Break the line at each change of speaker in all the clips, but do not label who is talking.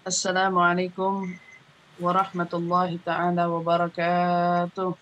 Assalamualaikum warahmatullahi taala wabarakatuh.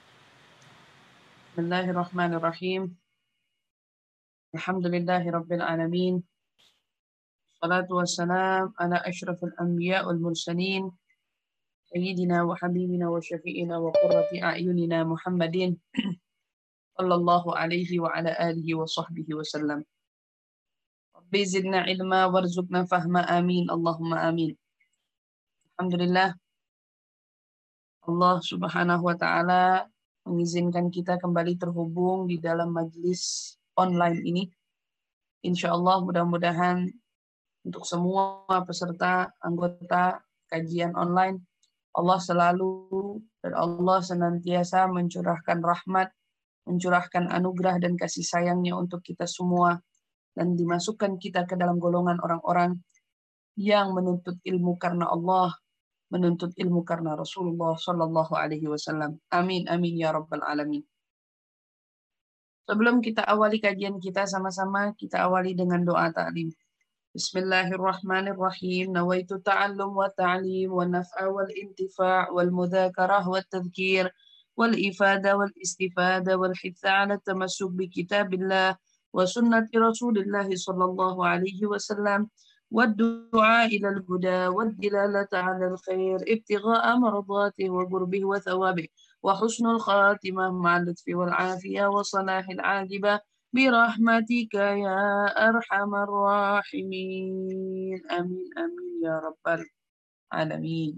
Bismillahirrahmanirrahim. Alhamdulillahirabbil alamin. Salatu wassalam ala asyrafil anbiya wal mursalin. Sayyidina wa habibina wa syafi'ina wa qurrati a'yunina Muhammadin sallallahu alaihi wa ala alihi wa sahbihi wasallam. Rabbi zidna ilma warzuqna fahma amin. Allahumma amin. Alhamdulillah, Allah Subhanahu wa taala mengizinkan kita kembali terhubung di dalam majelis online ini. Insya Allah mudah-mudahan untuk semua peserta anggota kajian online, Allah selalu dan Allah senantiasa mencurahkan rahmat, mencurahkan anugerah dan kasih sayangnya untuk kita semua, dan dimasukkan kita ke dalam golongan orang-orang yang menuntut ilmu karena Allah, menuntut ilmu karena Rasulullah Sallallahu Alaihi Wasallam. Amin, amin ya Rabbal Alamin. Sebelum kita awali kajian kita sama-sama, kita awali dengan doa ta'lim. Bismillahirrahmanirrahim. Nawaitu ta'allum wa ta'lim wa naf'a wal intifa' wal mudhakarah wa tadhkir wal ifada wal istifada wal hitha ala tamassuk bi kitabillah wa sunnati Rasulillah sallallahu alaihi wasallam wa du'a ila al-huda wa dilalata ala al-khair ibtigha'a mardatihi wa qurbihi wa thawabihi wa husnul khatimah ma'al lutfi wal afiyah wa salahil 'aqibah برحمتك يا أرحم الراحمين آمين آمين يا رب العالمين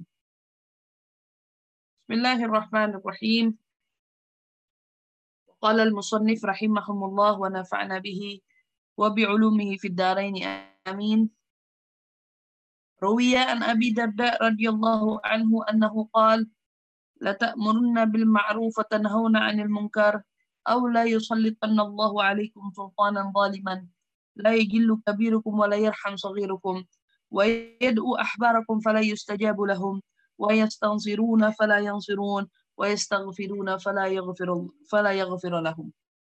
بسم الله الرحمن الرحيم قال المصنف رحمهم الله ونفعنا به وبعلومه في الدارين آمين روي عن أبي الدرداء رضي الله عنه أنه قال لتأمرن بالمعروف وتنهون عن المنكر أو لا يسلطن الله عليكم سلطانا ظالما لا يجل كبيركم ولا يرحم صغيركم ويدعو أحباركم فلا يستجاب لهم ويستنصرون فلا ينصرون ويستغفرون فلا يغفر لهم.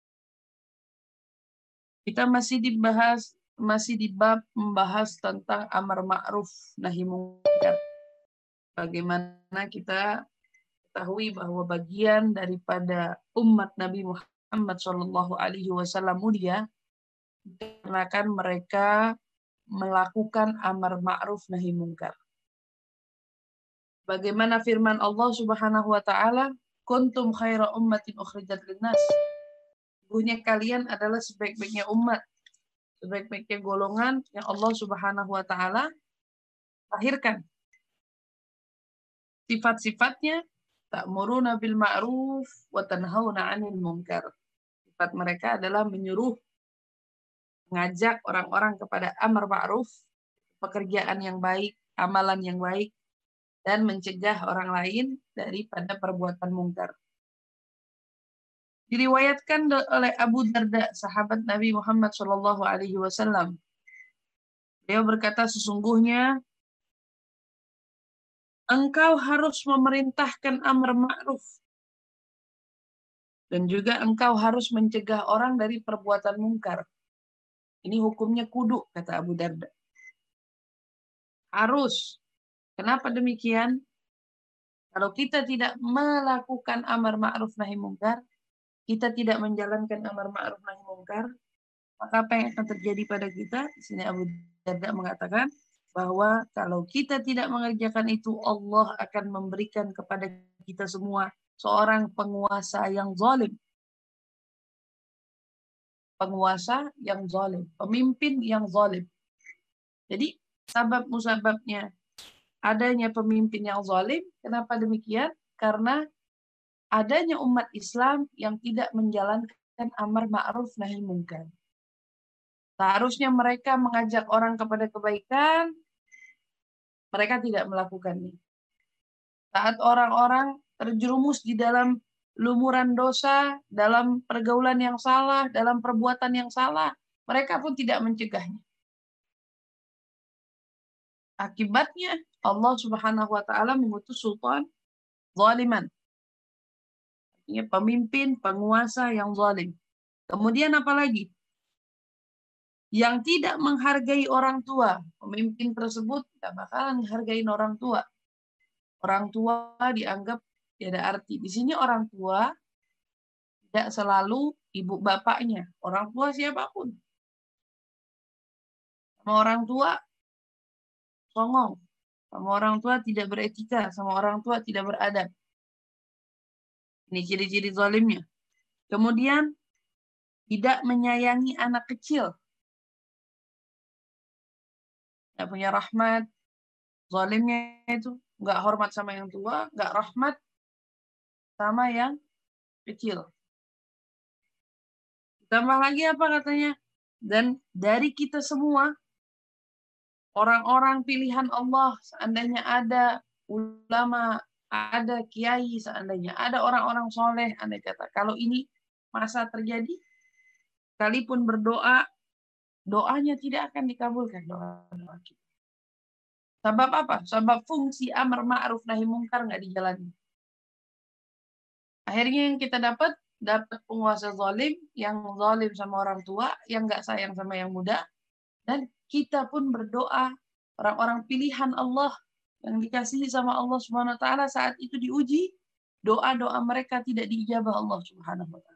Kita masih di bab membahas tentang amar ma'ruf nahi munkar. Bagaimana kita ketahui bahwa bagian daripada umat Nabi Muhammad Shallallahu Alaihi Wasallam mulia dikarenakan mereka melakukan amar ma'ruf nahi munkar. Bagaimana firman Allah Subhanahu wa taala, "Kuntum khaira ummatin ukhrijat linnas." Sesungguhnya kalian adalah sebaik-baiknya umat, sebaik-baiknya golongan yang Allah Subhanahu wa taala lahirkan. Sifat-sifatnya ta'muruna bil ma'ruf wa tanhauna 'anil munkar. Sifat mereka adalah menyuruh, mengajak orang-orang kepada amar ma'ruf, pekerjaan yang baik, amalan yang baik, dan mencegah orang lain daripada perbuatan mungkar. Diriwayatkan oleh Abu Darda, sahabat Nabi Muhammad Shallallahu Alaihi Wasallam. Beliau berkata, sesungguhnya engkau harus memerintahkan amar ma'ruf dan juga engkau harus mencegah orang dari perbuatan mungkar. Ini hukumnya kudu, kata Abu Darda. Harus. Kenapa demikian? Kalau kita tidak melakukan amar ma'ruf nahi munkar, kita tidak menjalankan amar ma'ruf nahi munkar, maka apa yang akan terjadi pada kita? Di sini Abu Darda mengatakan bahwa kalau kita tidak mengerjakan itu, Allah akan memberikan kepada kita semua seorang penguasa yang zalim. Penguasa yang zalim, pemimpin yang zalim. Jadi sabab musababnya adanya pemimpin yang zalim. Kenapa demikian? Karena adanya umat Islam yang tidak menjalankan amar ma'ruf nahi munkar. Seharusnya mereka mengajak orang kepada kebaikan, mereka tidak melakukannya. Saat orang-orang terjerumus di dalam lumuran dosa, dalam pergaulan yang salah, dalam perbuatan yang salah, mereka pun tidak mencegahnya. Akibatnya Allah Subhanahu wa taala mengutus sultan zaliman. Artinya pemimpin, penguasa yang zalim. Kemudian apa lagi? Yang tidak menghargai orang tua, pemimpin tersebut tidak bakalan menghargai orang tua. Orang tua dianggap tidak arti. Di sini orang tua tidak selalu ibu bapaknya, orang tua siapapun. Sama orang tua songong, sama orang tua tidak beretika, sama orang tua tidak beradab. Ini ciri-ciri zalimnya. Kemudian tidak menyayangi anak kecil. Tidak punya rahmat. Zalimnya itu nggak hormat sama yang tua, nggak rahmat sama yang kecil. Tambah lagi apa katanya? Dan dari kita semua, orang-orang pilihan Allah, seandainya ada ulama, ada kiai, seandainya ada orang-orang soleh, andai kata kalau ini masa terjadi, sekalipun berdoa, doanya tidak akan dikabulkan doa-doa kita. Sebab apa? Sebab fungsi amar ma'ruf nahi mungkar nggak dijalani. Akhirnya yang kita dapat penguasa zalim, yang zalim sama orang tua, yang nggak sayang sama yang muda, dan kita pun berdoa, orang-orang pilihan Allah yang dikasihi sama Allah Subhanahu wa taala saat itu diuji, doa-doa mereka tidak diijabah Allah Subhanahu wa taala.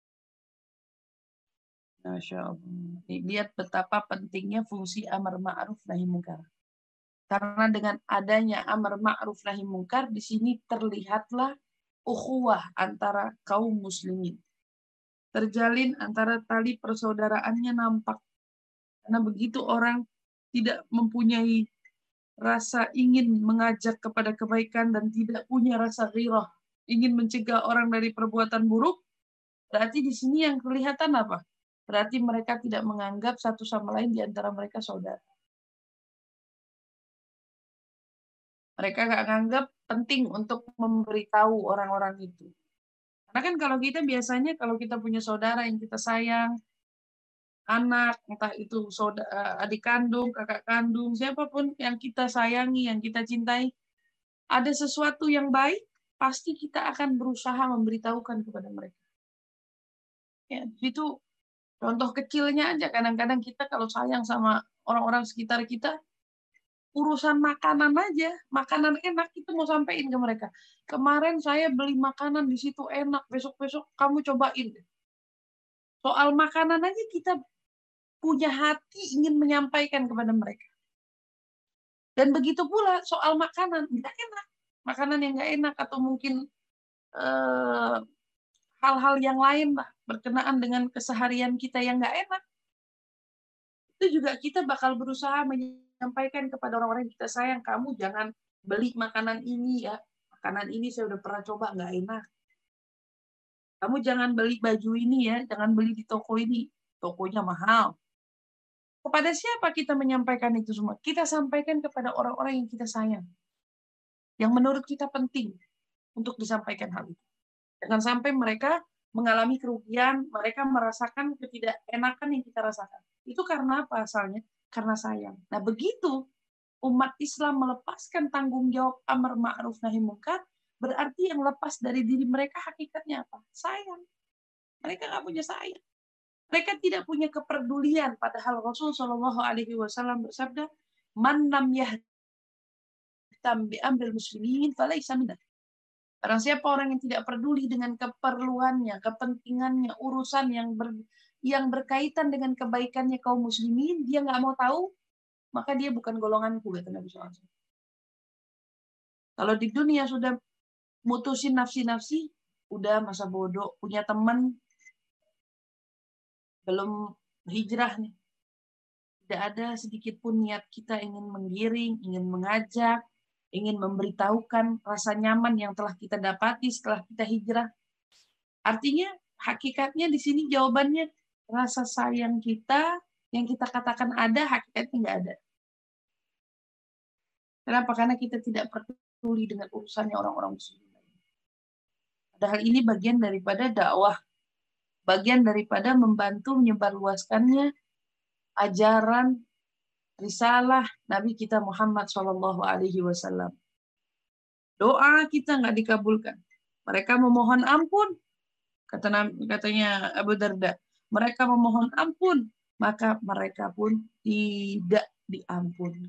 Masya Allah. Lihat betapa pentingnya fungsi amar ma'ruf nahi mungkar. Karena dengan adanya amar ma'ruf nahi mungkar, di sini terlihatlah ukhuwah antara kaum muslimin. Terjalin antara tali persaudaraannya nampak. Karena begitu orang tidak mempunyai rasa ingin mengajak kepada kebaikan dan tidak punya rasa ghirah, ingin mencegah orang dari perbuatan buruk, berarti di sini yang kelihatan apa? Berarti mereka tidak menganggap satu sama lain di antara mereka saudara. Mereka nggak menganggap penting untuk memberitahu orang-orang itu. Karena kan kalau kita biasanya, kalau kita punya saudara yang kita sayang, anak, entah itu saudara, adik kandung, kakak kandung, siapapun yang kita sayangi, yang kita cintai, ada sesuatu yang baik, pasti kita akan berusaha memberitahukan kepada mereka. Ya, itu contoh kecilnya aja, kadang-kadang kita kalau sayang sama orang-orang sekitar kita, urusan makanan aja, makanan enak itu mau sampaikan ke mereka. Kemarin saya beli makanan di situ enak, besok-besok kamu cobain. Soal makanan aja kita punya hati ingin menyampaikan kepada mereka. Dan begitu pula soal makanan, nggak enak. Makanan yang nggak enak atau mungkin hal-hal yang lain lah berkenaan dengan keseharian kita yang nggak enak. Itu juga kita bakal berusaha menyampaikan kepada orang-orang yang kita sayang, kamu jangan beli makanan ini ya. Makanan ini saya udah pernah coba, nggak enak. Kamu jangan beli baju ini ya, jangan beli di toko ini. Tokonya mahal. Kepada siapa kita menyampaikan itu semua? Kita sampaikan kepada orang-orang yang kita sayang. Yang menurut kita penting untuk disampaikan hal itu. Jangan sampai mereka mengalami kerugian, mereka merasakan ketidakenakan yang kita rasakan. Itu karena apa asalnya? Karena sayang. Nah begitu umat Islam melepaskan tanggung jawab amar ma'ruf nahi mungkar, berarti yang lepas dari diri mereka hakikatnya apa? Sayang. Mereka nggak punya sayang. Mereka tidak punya kepedulian. Padahal Rasul Shallallahu Alaihi Wasallam bersabda, "Man lam yahtam bi amril muslimin, falaysa minna." Barang siapa orang yang tidak peduli dengan keperluannya, kepentingannya, urusan yang berkaitan dengan kebaikannya kaum muslimin, dia nggak mau tahu, maka dia bukan golonganku, kata Nabi SAW. Kalau di dunia sudah mutusin nafsi-nafsi, udah masa bodoh, punya teman, belum hijrah nih. Tidak ada sedikit pun niat kita ingin menggiring, ingin mengajak, ingin memberitahukan rasa nyaman yang telah kita dapati setelah kita hijrah. Artinya, hakikatnya di sini jawabannya, rasa sayang kita yang kita katakan ada, hakikatnya nggak ada. Kenapa? Karena kita tidak peduli dengan urusannya orang-orang muslim. Padahal ini bagian daripada dakwah, bagian daripada membantu menyebarluaskannya ajaran risalah Nabi kita Muhammad SAW. Doa kita nggak dikabulkan. Mereka memohon ampun, katanya Abu Darda. Mereka memohon ampun maka mereka pun tidak diampuni.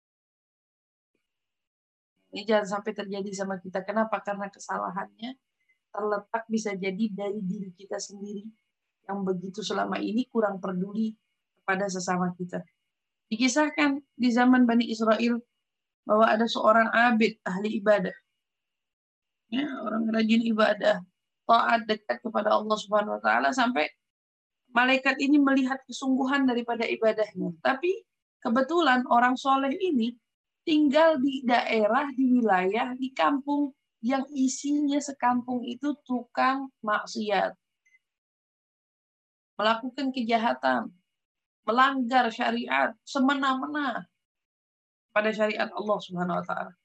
Ini jangan sampai terjadi sama kita. Kenapa? Karena kesalahannya terletak bisa jadi dari diri kita sendiri yang begitu selama ini kurang peduli kepada sesama kita. Dikisahkan di zaman Bani Israel bahwa ada seorang abid ahli ibadah, ya, orang rajin ibadah, taat dekat kepada Allah Subhanahu Wa Taala sampai malaikat ini melihat kesungguhan daripada ibadahnya. Tapi kebetulan orang soleh ini tinggal di daerah, di wilayah, di kampung yang isinya sekampung itu tukang maksiat, melakukan kejahatan, melanggar syariat semena-mena pada syariat Allah Subhanahu Wa Taala.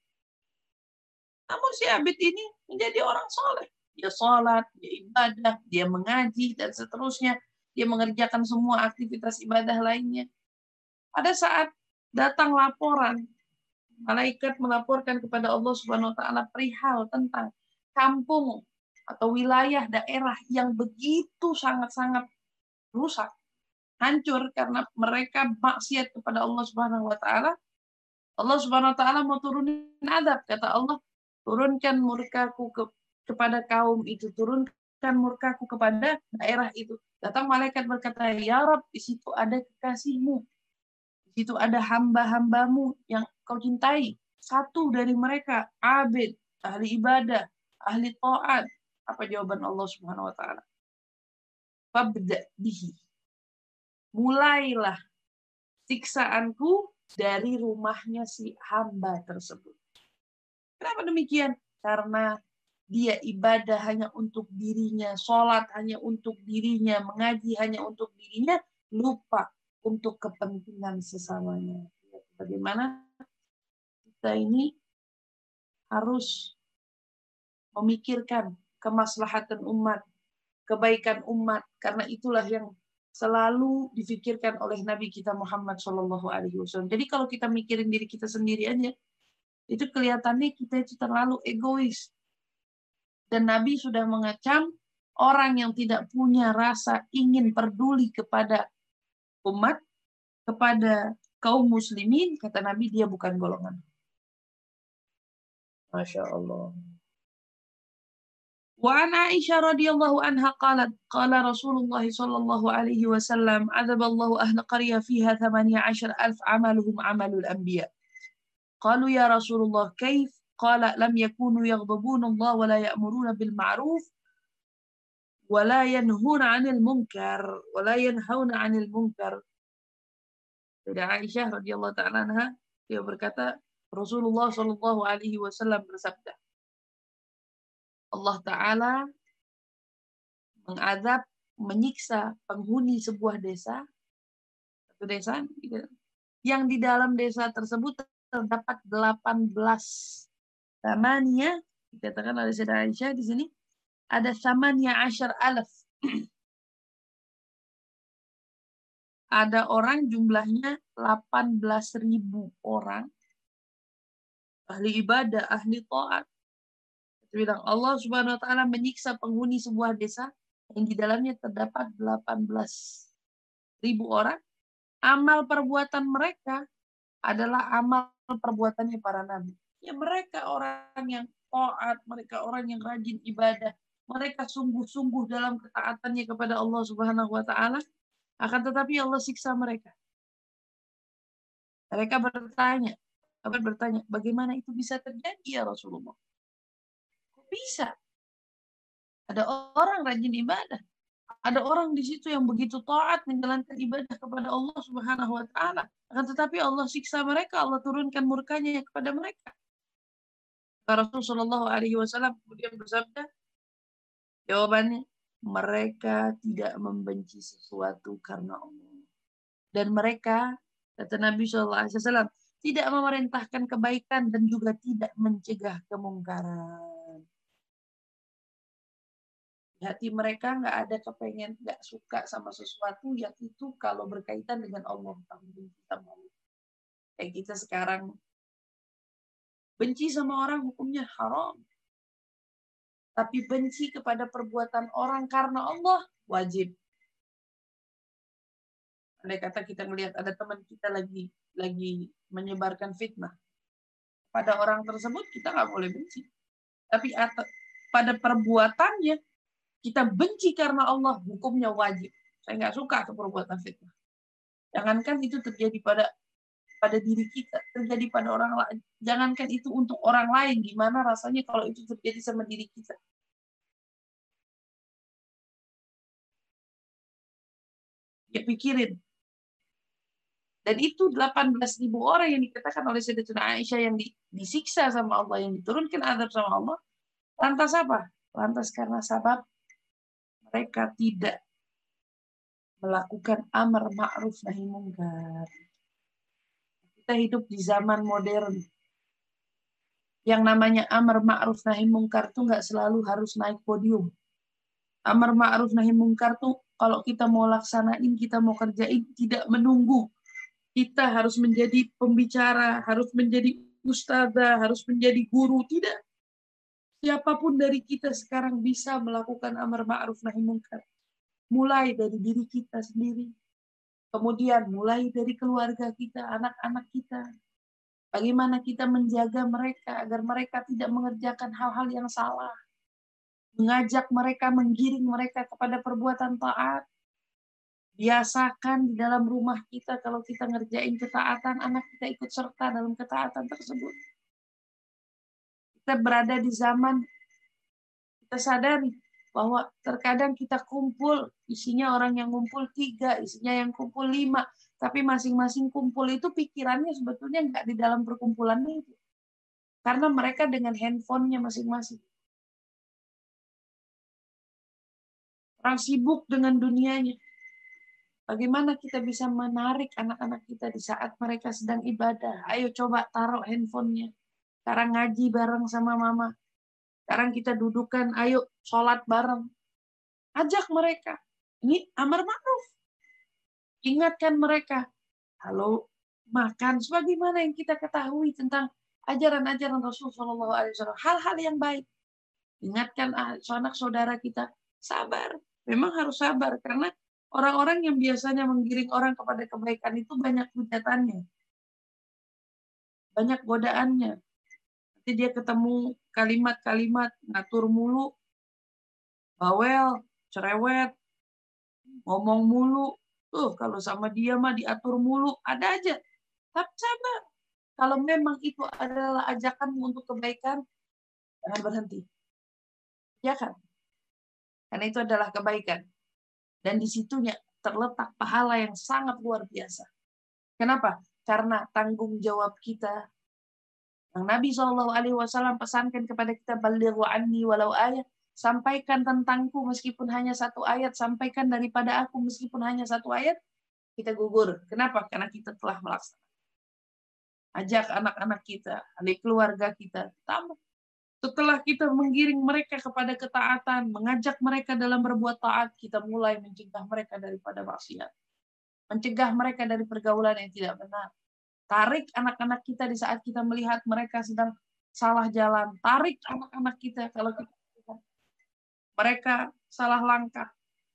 Namun si abid ini menjadi orang soleh. Dia sholat, dia ibadah, dia mengaji, dan seterusnya. Dia mengerjakan semua aktivitas ibadah lainnya. Pada saat datang laporan, malaikat melaporkan kepada Allah Subhanahu Wa Taala perihal tentang kampung atau wilayah daerah yang begitu sangat-sangat rusak, hancur karena mereka maksiat kepada Allah Subhanahu Wa Taala. Allah Subhanahu Wa Taala mau turunin adab, kata Allah, turunkan murkaku kepada kaum itu, turunkan murkaku kepada daerah itu. Datang malaikat berkata, ya Rabb, di situ ada kekasihmu, di situ ada hamba-hambamu yang kau cintai. Satu dari mereka abid, ahli ibadah, ahli taat. Apa jawaban Allah Subhanahu Wa Taala? Fabda bihi, mulailah siksaanku dari rumahnya si hamba tersebut. Kenapa demikian? Karena dia ibadah hanya untuk dirinya, sholat hanya untuk dirinya, mengaji hanya untuk dirinya, lupa untuk kepentingan sesamanya. Bagaimana kita ini harus memikirkan kemaslahatan umat, kebaikan umat, karena itulah yang selalu difikirkan oleh Nabi kita Muhammad SAW. Jadi kalau kita mikirin diri kita sendiri aja, itu kelihatannya kita itu terlalu egois. Dan Nabi sudah mengecam orang yang tidak punya rasa ingin peduli kepada umat, kepada kaum muslimin, kata Nabi, dia bukan golongan. Masya Allah. Wa an Aisyah radhiyallahu anha qalat qala Rasulullah sallallahu alaihi wasallam adzaballahu ahla qaryah fiha 18,000 amaluhum amalul anbiya. Qalu ya Rasulullah kaif? Qala lam yakunu yaghdabuna Allah wa la ya'muruna bil ma'ruf wa la yanhuna 'anil munkar wa la yanhauna 'anil munkar. Dari Aisyah radhiyallahu ta'ala anha, dia berkata Rasulullah sallallahu alaihi wasallam bersabda, Allah Ta'ala mengazab, menyiksa penghuni sebuah desa, satu desa, yang di dalam desa tersebut terdapat 18 tamania, dikatakan oleh Sayyidah Aisyah di sini, ada 18,000. Ada orang jumlahnya 18.000 orang, ahli ibadah, ahli taat. Bilang Allah Subhanahu Wa Taala menyiksa penghuni sebuah desa yang di dalamnya terdapat 18.000 orang. Amal perbuatan mereka adalah amal perbuatannya para nabi. Ya, mereka orang yang taat, mereka orang yang rajin ibadah, mereka sungguh-sungguh dalam ketaatannya kepada Allah Subhanahu Wa Taala. Akan tetapi Allah siksa mereka. Mereka bertanya, bagaimana itu bisa terjadi ya Rasulullah? Bisa. Ada orang rajin ibadah. Ada orang di situ yang begitu taat menjalankan ibadah kepada Allah Subhanahu Wa Taala. Akan tetapi Allah siksa mereka, Allah turunkan murkanya kepada mereka. Rasulullah SAW kemudian bersabda, jawabannya, mereka tidak membenci sesuatu karena Allah. Dan mereka, kata Nabi SAW, tidak memerintahkan kebaikan dan juga tidak mencegah kemungkaran. Di hati mereka nggak ada kepengen, nggak suka sama sesuatu yang itu kalau berkaitan dengan Allah. Kayak kita sekarang benci sama orang hukumnya haram. Tapi benci kepada perbuatan orang karena Allah wajib. Andai kata kita melihat ada teman kita lagi menyebarkan fitnah pada orang tersebut, kita nggak boleh benci. Tapi pada perbuatannya kita benci karena Allah, hukumnya wajib. Saya nggak suka ke perbuatan fitnah. Jangankan itu terjadi pada diri kita, terjadi pada orang lain. Jangankan itu untuk orang lain, gimana rasanya kalau itu terjadi sama diri kita? Ya pikirin. Dan itu 18.000 orang yang dikatakan oleh Sayyidatuna Aisyah yang disiksa sama Allah, yang diturunkan azab sama Allah. Lantas apa? Lantas karena sabab mereka tidak melakukan amar ma'ruf nahi mungkar. Kita hidup di zaman modern. Yang namanya amar ma'ruf nahi mungkar tuh nggak selalu harus naik podium. Amar ma'ruf nahi mungkar tuh kalau kita mau laksanain, kita mau kerjain, tidak menunggu. Kita harus menjadi pembicara, harus menjadi ustazah, harus menjadi guru. Tidak. Siapapun dari kita sekarang bisa melakukan amar ma'ruf nahi mungkar. Mulai dari diri kita sendiri. Kemudian mulai dari keluarga kita, anak-anak kita. Bagaimana kita menjaga mereka agar mereka tidak mengerjakan hal-hal yang salah. Mengajak mereka, menggiring mereka kepada perbuatan taat. Biasakan di dalam rumah kita kalau kita ngerjain ketaatan, anak kita ikut serta dalam ketaatan tersebut. Kita berada di zaman, kita sadari bahwa terkadang kita kumpul, isinya orang yang kumpul 3, isinya yang kumpul 5, tapi masing-masing kumpul itu pikirannya sebetulnya nggak di dalam perkumpulan itu. Karena mereka dengan handphonenya masing-masing. Orang sibuk dengan dunianya. Bagaimana kita bisa menarik anak-anak kita di saat mereka sedang ibadah? Ayo coba taruh handphonenya. Sekarang ngaji bareng sama mama. Sekarang kita dudukan, ayo sholat bareng. Ajak mereka. Ini amar ma'ruf. Ingatkan mereka. Halo, makan. Sebagaimana yang kita ketahui tentang ajaran-ajaran Rasulullah SAW. Hal-hal yang baik. Ingatkan anak saudara kita. Sabar. Memang harus sabar. Karena orang-orang yang biasanya menggiring orang kepada kebaikan itu banyak hujatannya. Banyak godaannya. Nanti dia ketemu kalimat-kalimat ngatur mulu, bawel, cerewet, ngomong mulu. Kalau sama dia mah diatur mulu, ada aja. Tapi sabar. Kalau memang itu adalah ajakanmu untuk kebaikan, jangan berhenti. Ya kan? Karena itu adalah kebaikan. Dan di situnya terletak pahala yang sangat luar biasa. Kenapa? Karena tanggung jawab kita yang Nabi SAW pesankan kepada kita, balighu anni walau ayat, sampaikan tentangku meskipun hanya 1 ayat, sampaikan daripada aku meskipun hanya 1 ayat, kita gugur. Kenapa? Karena kita telah melaksanakan. Ajak anak-anak kita, adik keluarga kita, tambah. Setelah kita menggiring mereka kepada ketaatan, mengajak mereka dalam berbuat taat, kita mulai mencegah mereka daripada maksiat. Mencegah mereka dari pergaulan yang tidak benar. Tarik anak-anak kita di saat kita melihat mereka sedang salah jalan. Tarik anak-anak kita kalau mereka salah langkah.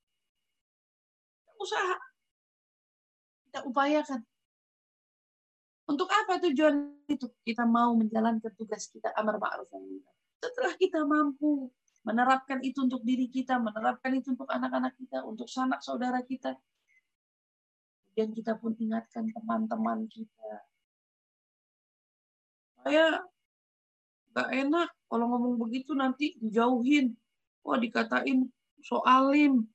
Usaha. Kita upayakan. Untuk apa tujuan itu? Kita mau menjalankan tugas kita amar ma'ruf nahi munkar. Setelah kita mampu menerapkan itu untuk diri kita, menerapkan itu untuk anak-anak kita, untuk sanak saudara kita, dan kita pun ingatkan teman-teman kita. Saya gak enak kalau ngomong begitu nanti dijauhin. Wah, dikatain soalim.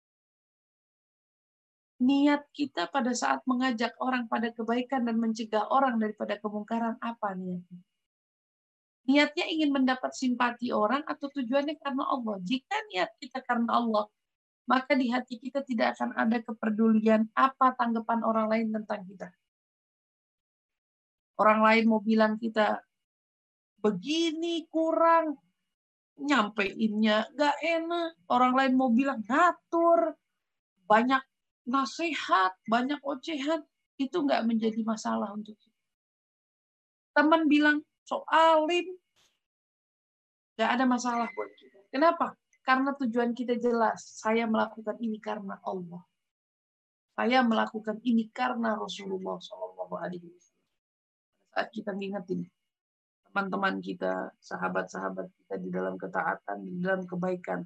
Niat kita pada saat mengajak orang pada kebaikan dan mencegah orang daripada kemungkaran apa niatnya? Niatnya ingin mendapat simpati orang atau tujuannya karena Allah? Jika niat kita karena Allah, maka di hati kita tidak akan ada kepedulian apa tanggapan orang lain tentang kita. Orang lain mau bilang kita begini kurang, nyampeinnya gak enak. Orang lain mau bilang ngatur, banyak nasihat, banyak ocehan, itu nggak menjadi masalah untuk kita. Teman bilang soalim, nggak ada masalah buat kita. Kenapa? Karena tujuan kita jelas. Saya melakukan ini karena Allah. Saya melakukan ini karena Rasulullah SAW. Saat kita ngingetin teman-teman kita, sahabat-sahabat kita di dalam ketaatan, di dalam kebaikan.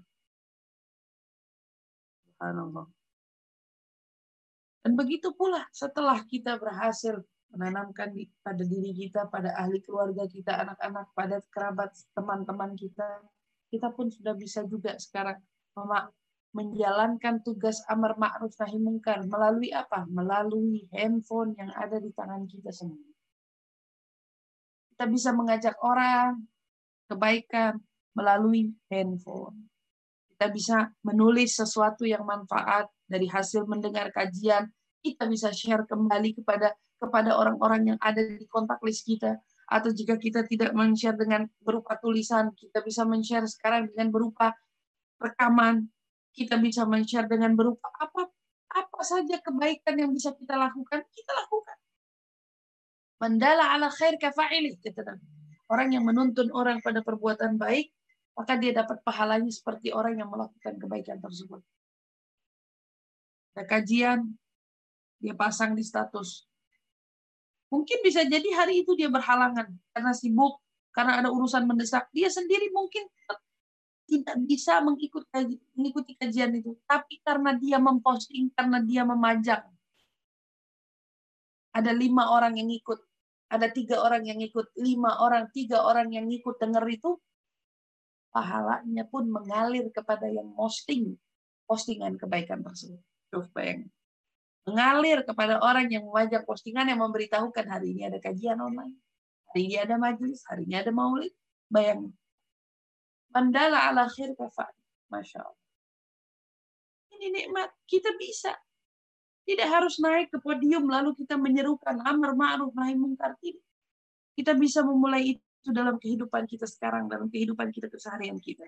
Subhanallah. Dan begitu pula setelah kita berhasil menanamkan pada diri kita, pada ahli keluarga kita, anak-anak, pada kerabat, teman-teman kita, kita pun sudah bisa juga sekarang menjalankan tugas amar ma'ruf nahi mungkar melalui apa? Melalui handphone yang ada di tangan kita sendiri. Kita bisa mengajak orang kebaikan melalui handphone. Kita bisa menulis sesuatu yang manfaat dari hasil mendengar kajian. Kita bisa share kembali kepada orang-orang yang ada di kontak list kita. Atau jika kita tidak men-share dengan berupa tulisan, kita bisa men-share sekarang dengan berupa rekaman. Kita bisa men-share dengan berupa apa saja kebaikan yang bisa kita lakukan, kita lakukan. Mandala ala khair kafa'ilih, kata Nabi. Orang yang menuntun orang pada perbuatan baik, maka dia dapat pahalanya seperti orang yang melakukan kebaikan tersebut. Ada kajian, dia pasang di status. Mungkin bisa jadi hari itu dia berhalangan karena sibuk, karena ada urusan mendesak. Dia sendiri mungkin tidak bisa mengikuti kajian itu. Tapi karena dia memposting, karena dia memajang. Ada 5 orang yang ikut. Ada 3 orang yang ikut. 5 orang, 3 orang yang ikut dengar itu. Pahalanya pun mengalir kepada yang postingan kebaikan tersebut. Coba bayangin. Mengalir kepada orang yang memajang postingan yang memberitahukan hari ini ada kajian online. Hari ini ada majelis. Hari ini ada maulid. Bayangin. Mandala ala khair kafa'il. Masya Allah. Ini nikmat. Kita bisa. Tidak harus naik ke podium lalu kita menyerukan amar ma'ruf nahi mungkar. Kita bisa memulai itu dalam kehidupan kita sekarang, dalam kehidupan kita keseharian kita.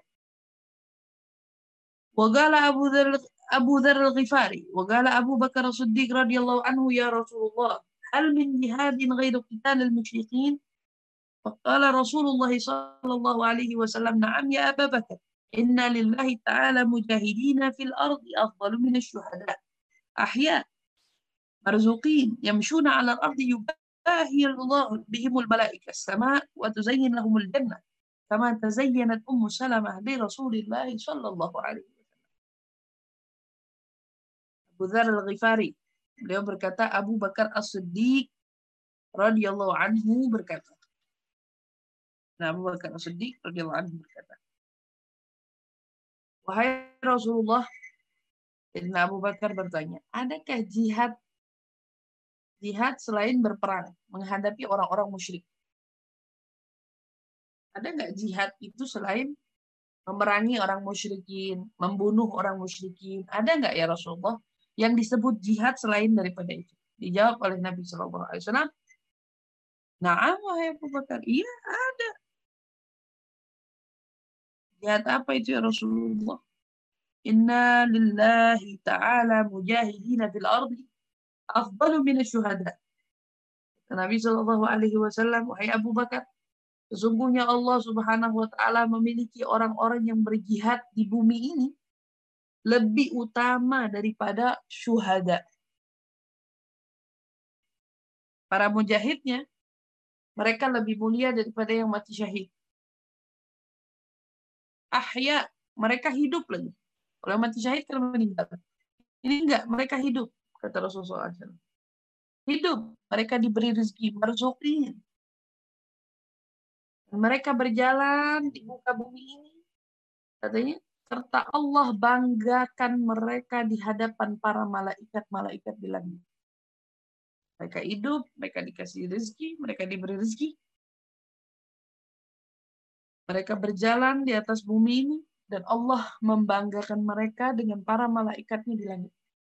Waqala Abu Dzar al-Ghifari, waqala Abu Bakar as-Siddiq radhiyallahu anhu ya Rasulullah, hal min jihadin ghairu qital al-musyrikin? Faqala Rasulullah sallallahu alaihi wasallam, na'am ya Abu Bakar. Inna lillahi ta'ala mujahidina fil ardi afdalu min asy-syuhada. Ahya marzuqin yamshuna 'ala al-ardi yubahi Allah bihimul malaika as-sama' wa tuzayyin lahumul jannah kama tazayyanat Ummu Salamah bi Rasulillah sallallahu alaihi wasallam. Abu Dzar al-Ghifari, beliau berkata, Abu Bakar As-Siddiq radhiyallahu anhu berkata. Nah, Abu Bakar As-Siddiq radhiyallahu anhu berkata, wahai Rasulullah, Sayyidina Abu Bakar bertanya, adakah jihad selain berperang menghadapi orang-orang musyrik? Ada nggak jihad itu selain memerangi orang musyrikin, membunuh orang musyrikin? Ada nggak ya Rasulullah yang disebut jihad selain daripada itu? Dijawab oleh Nabi Shallallahu Alaihi Wasallam, na'am wahai Abu Bakar, iya ada. Jihad apa itu ya Rasulullah? Inna lillahi ta'ala mujahidina fil ardi afdalu min asy-syuhada. Nabi Shallallahu Alaihi Wasallam, wahai Abu Bakar, sesungguhnya Allah Subhanahu Wa Taala memiliki orang-orang yang berjihad di bumi ini lebih utama daripada syuhada. Para mujahidnya, mereka lebih mulia daripada yang mati syahid. Ahya, mereka hidup lagi. Kalau mati syahid kan meninggal. Ini enggak, mereka hidup, kata Rasulullah SAW. Hidup, mereka diberi rezeki, marzuqin. Mereka berjalan di muka bumi ini, katanya, serta Allah banggakan mereka di hadapan para malaikat-malaikat di langit. Mereka hidup, mereka dikasih rezeki, mereka diberi rezeki. Mereka berjalan di atas bumi ini, dan Allah membanggakan mereka dengan para malaikatnya di langit.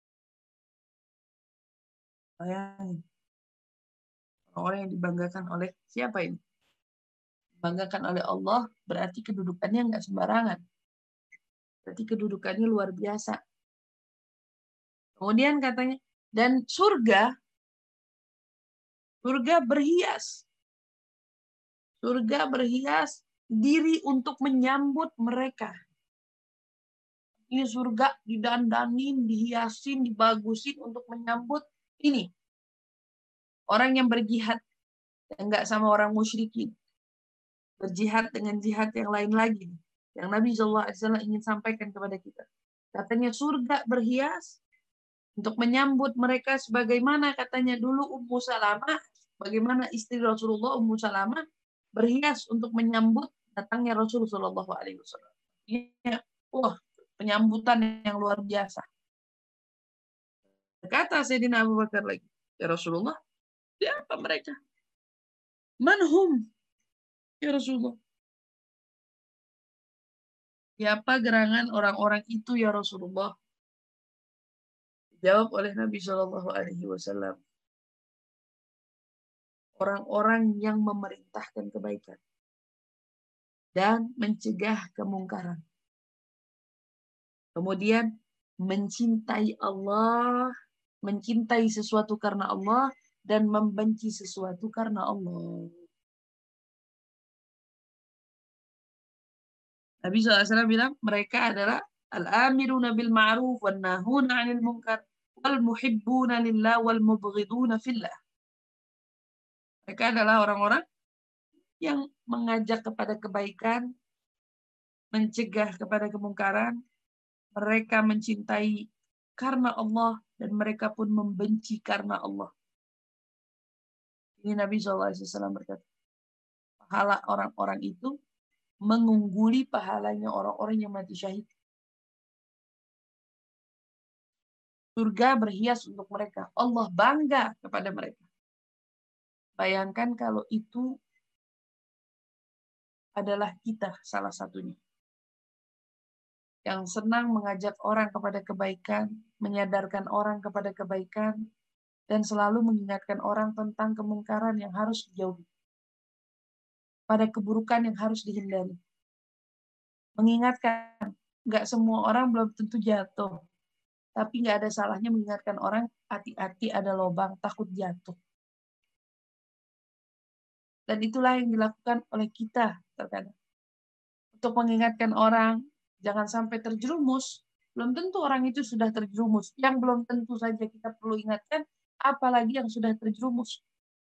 Bayangin. Orang yang dibanggakan oleh siapa ini? Dibanggakan oleh Allah, berarti kedudukannya nggak sembarangan. Berarti kedudukannya luar biasa. Kemudian katanya, dan surga berhias. Surga berhias diri untuk menyambut mereka. Ini surga didandanin, dihiasin, dibagusin untuk menyambut ini. Orang yang berjihad, enggak sama orang musyrikin. Berjihad dengan jihad yang lain lagi. Yang Nabi SAW ingin sampaikan kepada kita. Katanya surga berhias untuk menyambut mereka sebagaimana katanya dulu Ummu Salamah, bagaimana istri Rasulullah Ummu Salamah berhias untuk menyambut datangnya Rasulullah SAW. Ya, wah, penyambutan yang luar biasa. Kata Sayyidina Abu Bakar lagi, ya Rasulullah, siapa mereka? Manhum, ya Rasulullah. Siapa gerangan orang-orang itu ya Rasulullah? Jawab oleh Nabi Shallallahu Alaihi Wasallam, orang-orang yang memerintahkan kebaikan dan mencegah kemungkaran. Kemudian mencintai Allah, mencintai sesuatu karena Allah dan membenci sesuatu karena Allah. Nabi SAW bilang mereka adalah al-amiruna bil ma'ruf wan nahuna 'anil munkar wal muhibbuna lillah wal mubghiduna fillah. Mereka adalah orang-orang yang mengajak kepada kebaikan, mencegah kepada kemungkaran, mereka mencintai karena Allah dan mereka pun membenci karena Allah. Ini Nabi SAW berkata, pahala orang-orang itu mengungguli pahalanya orang-orang yang mati syahid. Surga berhias untuk mereka. Allah bangga kepada mereka. Bayangkan kalau itu adalah kita salah satunya. Yang senang mengajak orang kepada kebaikan, menyadarkan orang kepada kebaikan, dan selalu mengingatkan orang tentang kemungkaran yang harus dijauhi. Pada keburukan yang harus dihindari. Mengingatkan, nggak semua orang belum tentu jatuh. Tapi nggak ada salahnya mengingatkan orang, hati-hati ada lubang, takut jatuh. Dan itulah yang dilakukan oleh kita terkadang. Untuk mengingatkan orang, jangan sampai terjerumus. Belum tentu orang itu sudah terjerumus. Yang belum tentu saja kita perlu ingatkan, apalagi yang sudah terjerumus.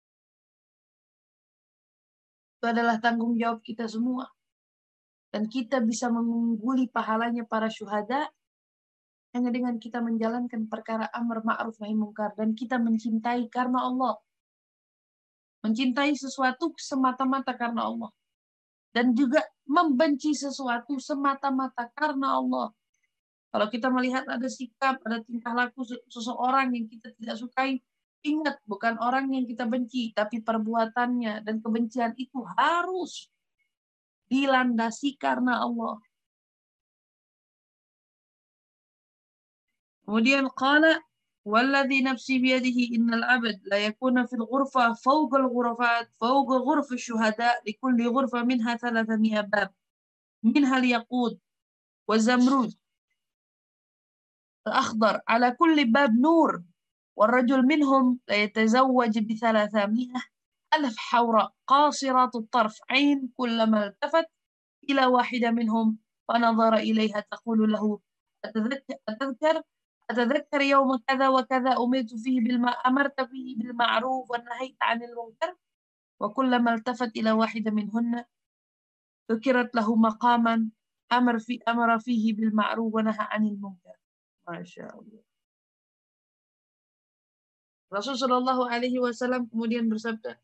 Itu adalah tanggung jawab kita semua. Dan kita bisa mengungguli pahalanya para syuhada hanya dengan kita menjalankan perkara amar ma'ruf nahi mungkar dan kita mencintai karena Allah. Mencintai sesuatu semata-mata karena Allah. Dan juga membenci sesuatu semata-mata karena Allah. Kalau kita melihat ada sikap, ada tingkah laku seseorang yang kita tidak sukai, ingat bukan orang yang kita benci, tapi perbuatannya dan kebencian itu harus dilandasi karena Allah. Kemudian qala والذي نفسي بيده إن العبد لا يكون في الغرفة فوق الغرفات فوق غرف الشهداء لكل غرفة منها 300 باب منها الياقوت والزمرود الأخضر على كل باب نور والرجل منهم لا يتزوج ب300 ألف حوراء قاصرات الطرف عين كلما التفت إلى واحدة منهم فنظر إليها تقول له أتذكر يوم كذا وكذا أمرت فيه بالمعروف ونهيت عن المنكر وكلما التفت إلى واحدة منهن ذكرت له مقاما أمر فيه بالمعروف ونهى عن المنكر. ما شاء الله. Rasulullah Shallallahu Alaihi Wasallam kemudian bersabda,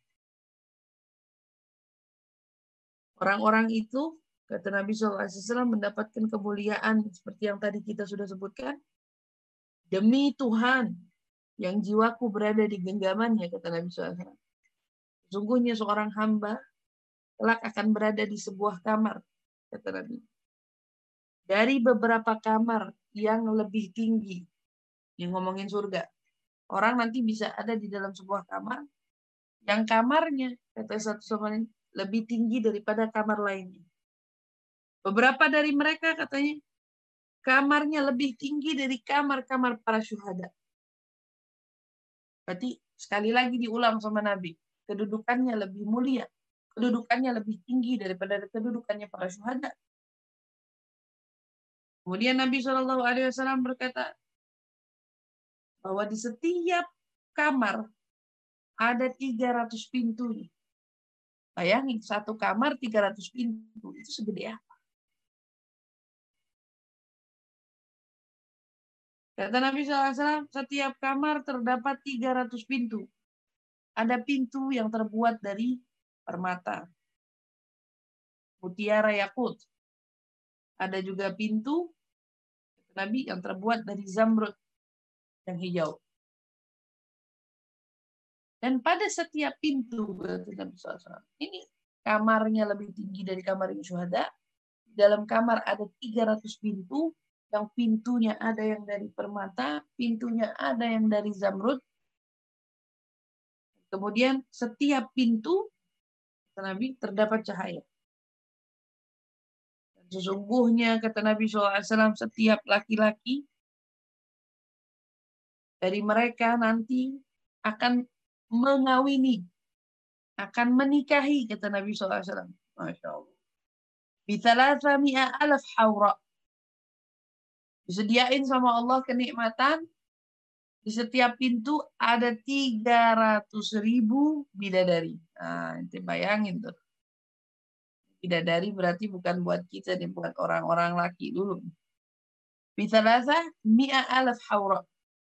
orang-orang itu, kata Nabi Shallallahu Alaihi Wasallam, mendapatkan kemuliaan seperti yang tadi kita sudah sebutkan, demi Tuhan yang jiwaku berada di genggamannya, kata Nabi SAW. Sesungguhnya seorang hamba kelak akan berada di sebuah kamar, kata Nabi. Dari beberapa kamar yang lebih tinggi, yang ngomongin surga. Orang nanti bisa ada di dalam sebuah kamar, yang kamarnya, kata satu sama lain, lebih tinggi daripada kamar lainnya. Beberapa dari mereka katanya, kamarnya lebih tinggi dari kamar-kamar para syuhada. Berarti sekali lagi diulang sama Nabi. Kedudukannya lebih mulia. Kedudukannya lebih tinggi daripada kedudukannya para syuhada. Kemudian Nabi SAW berkata bahwa di setiap kamar ada 300 pintu. Bayangin, satu kamar 300 pintu. Itu segede apa? Kata Nabi SAW, setiap kamar terdapat 300 pintu. Ada pintu yang terbuat dari permata, mutiara yakut. Ada juga pintu Nabi yang terbuat dari zamrud yang hijau. Dan pada setiap pintu, Nabi SAW, ini kamarnya lebih tinggi dari kamar syuhada. Dalam kamar ada 300 pintu, yang pintunya ada yang dari permata, pintunya ada yang dari zamrud. Kemudian setiap pintu, kata Nabi, terdapat cahaya. Dan sesungguhnya, kata Nabi SAW, setiap laki-laki dari mereka nanti akan mengawini, akan menikahi, kata Nabi SAW. Masya Allah. Bithalatha mi'a alaf hawra. Disediain sama Allah kenikmatan. Di setiap pintu ada 300.000 bidadari. Nah, itu bayangin tuh. Bidadari berarti bukan buat kita, nih, buat orang-orang laki dulu. Bithalatha mi'a alaf hawra.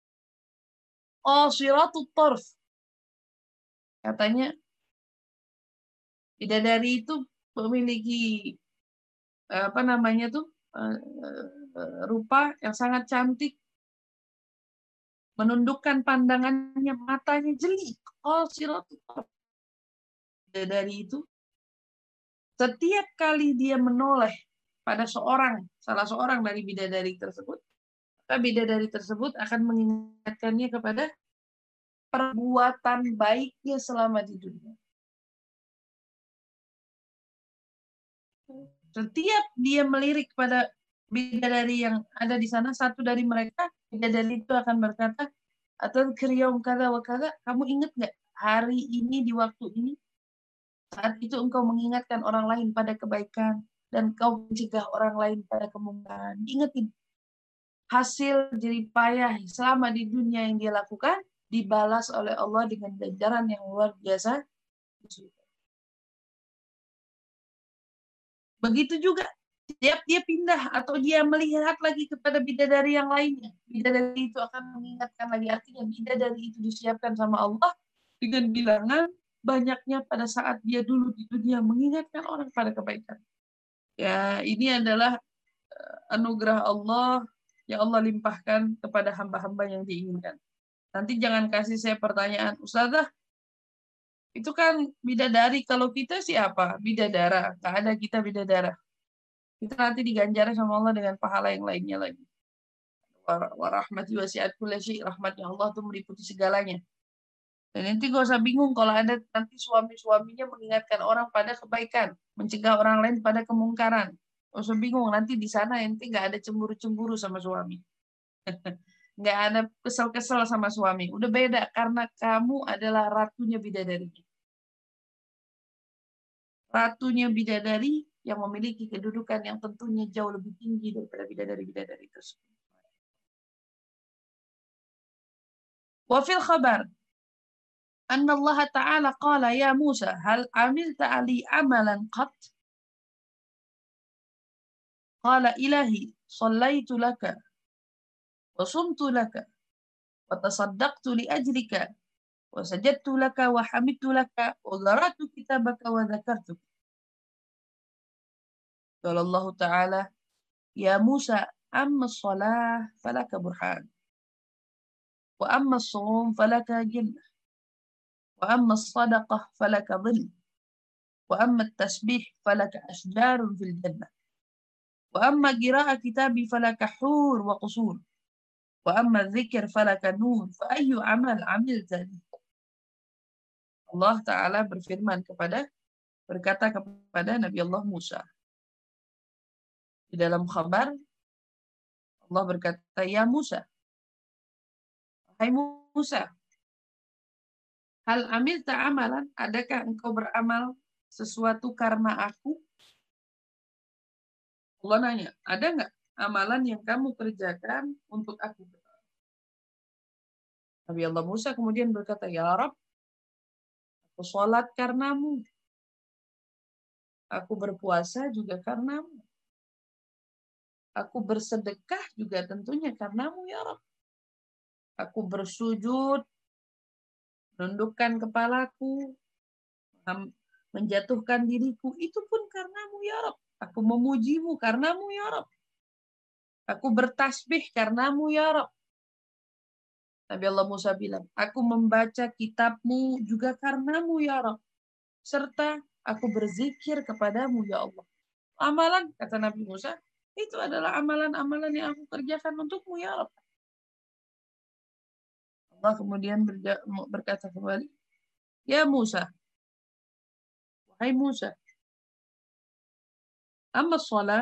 Qasiratut tarf. Katanya bidadari itu memiliki apa namanya tuh rupa yang sangat cantik, menundukkan pandangannya, matanya jeli. Qasiratut tarf. Bidadari itu setiap kali dia menoleh pada salah seorang dari bidadari tersebut, maka bidadari tersebut akan mengingatkannya kepada perbuatan baiknya selama di dunia. Setiap dia melirik pada bidadari yang ada di sana, satu dari mereka, bidadari itu akan berkata, atau kriyaum kada wa kada, kamu ingat nggak hari ini di waktu ini? Saat itu engkau mengingatkan orang lain pada kebaikan dan kau mencegah orang lain pada kemungkaran. Ingetin hasil jerih payah selama di dunia yang dia lakukan dibalas oleh Allah dengan ganjaran yang luar biasa. Begitu juga setiap dia pindah atau dia melihat lagi kepada bidadari yang lainnya, bidadari itu akan mengingatkan lagi. Artinya bidadari itu disiapkan sama Allah dengan bilangan banyaknya pada saat dia dulu di dunia mengingatkan orang pada kebaikan. Ya, ini adalah anugerah Allah yang Allah limpahkan kepada hamba-hamba yang diinginkan. Nanti jangan kasih saya pertanyaan, Ustazah, itu kan bidadari, kalau kita siapa? Bidadara. Nggak ada kita bidadara. Kita nanti diganjar sama Allah dengan pahala yang lainnya lagi. Warahmati wasi'at kulli syai'. Rahmatnya Allah itu meliputi segalanya. Dan nanti gak usah bingung kalau ada nanti suami-suaminya mengingatkan orang pada kebaikan, mencegah orang lain pada kemungkaran. Gak usah bingung, nanti di sana nanti nggak ada cemburu-cemburu sama suami. Nggak ada kesel-kesel sama suami. Udah beda, karena kamu adalah ratunya bidadari. Ratunya bidadari yang memiliki kedudukan yang tentunya jauh lebih tinggi daripada bidadari-bidadari tersebut. Wa fil khabar anna Allah Ta'ala qala ya Musa hal amilta ali amalan qat? Qala ilahi sallaitu laka wa sumtu laka wa tasaddaqtu li ajrika wa sajadtu laka wa hamidtu laka wa qara'tu kitabaka wa dzakartuk. Qala Allah Ta'ala ya Musa amma shalah falaka burhan wa amma as-shawm falaka jannah wa amma as-sadaqah falaka dhil wa amma at-tasbih falaka ashjarun fil jannah wa amma qira'at kitabi falaka hur wa qusur wa amma dzikr falaka nur fa ayyu amal amilta. Allah Ta'ala berkata kepada Nabi Allah Musa. Di dalam khabar, Allah berkata, ya Musa, hai Musa, hal amilta amalan, adakah engkau beramal sesuatu karena aku? Allah nanya, ada nggak amalan yang kamu kerjakan untuk aku. Nabi Allah Musa kemudian berkata, ya Rabb, aku sholat karenamu. Aku berpuasa juga karenamu. Aku bersedekah juga tentunya karenamu, ya Rabb. Aku bersujud, menundukkan kepalaku, menjatuhkan diriku, itu pun karenamu, ya Rabb. Aku memujimu karenamu, ya Rabb. Aku bertasbih karenamu, ya Rabb. Nabi Allah Musa bilang, aku membaca kitabmu juga karenamu, ya Rabb. Serta aku berzikir kepadamu, ya Allah. Amalan, kata Nabi Musa, itu adalah amalan-amalan yang aku kerjakan untukmu, ya Rabb. Allah kemudian berkata kembali, ya Musa, wahai Musa, amma shalah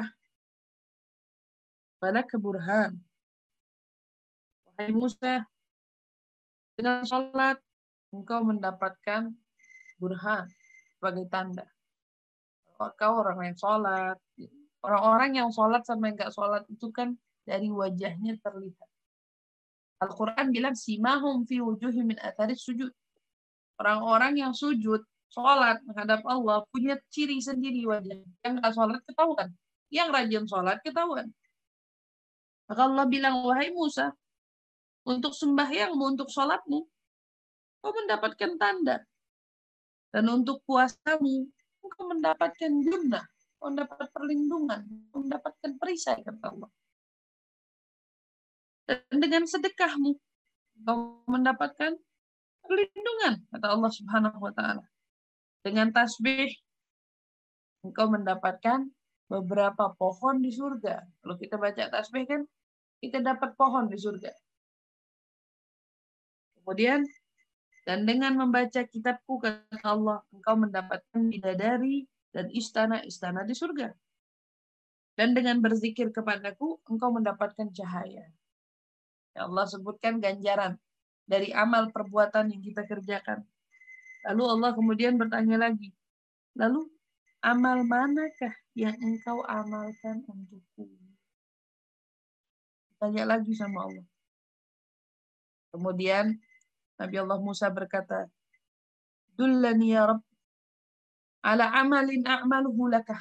falaka burhan. Wahai Musa, dengan sholat engkau mendapatkan burhan sebagai tanda. Kau orang yang sholat. Orang-orang yang sholat sama yang nggak sholat itu kan dari wajahnya terlihat. Al-Quran bilang, simahum fi wujuhi min atharis sujud. Orang-orang yang sujud, sholat menghadap Allah, punya ciri sendiri wajah. Yang nggak sholat ketahuan. Yang rajin sholat ketahuan. Maka Allah bilang, wahai Musa, untuk sembahyangmu, untuk sholatmu, kau mendapatkan tanda. Dan untuk puasamu, kau mendapatkan junnah, kau mendapat perlindungan, kau mendapatkan perisai, kata Allah. Dan dengan sedekahmu, kau mendapatkan perlindungan, kata Allah Subhanahu wa Ta'ala. Dengan tasbih, engkau mendapatkan beberapa pohon di surga. Kalau kita baca tasbih kan, kita dapat pohon di surga. Kemudian, dan dengan membaca kitabku, kata Allah, engkau mendapatkan bidadari dan istana-istana di surga. Dan dengan berzikir kepadaku, engkau mendapatkan cahaya. Ya Allah sebutkan ganjaran dari amal perbuatan yang kita kerjakan. Lalu Allah kemudian bertanya lagi, lalu amal manakah yang engkau amalkan untukku? Tanya lagi sama Allah. Kemudian Nabi Allah Musa berkata, dullani ya Rabb ala amalin a'maluhu lakah.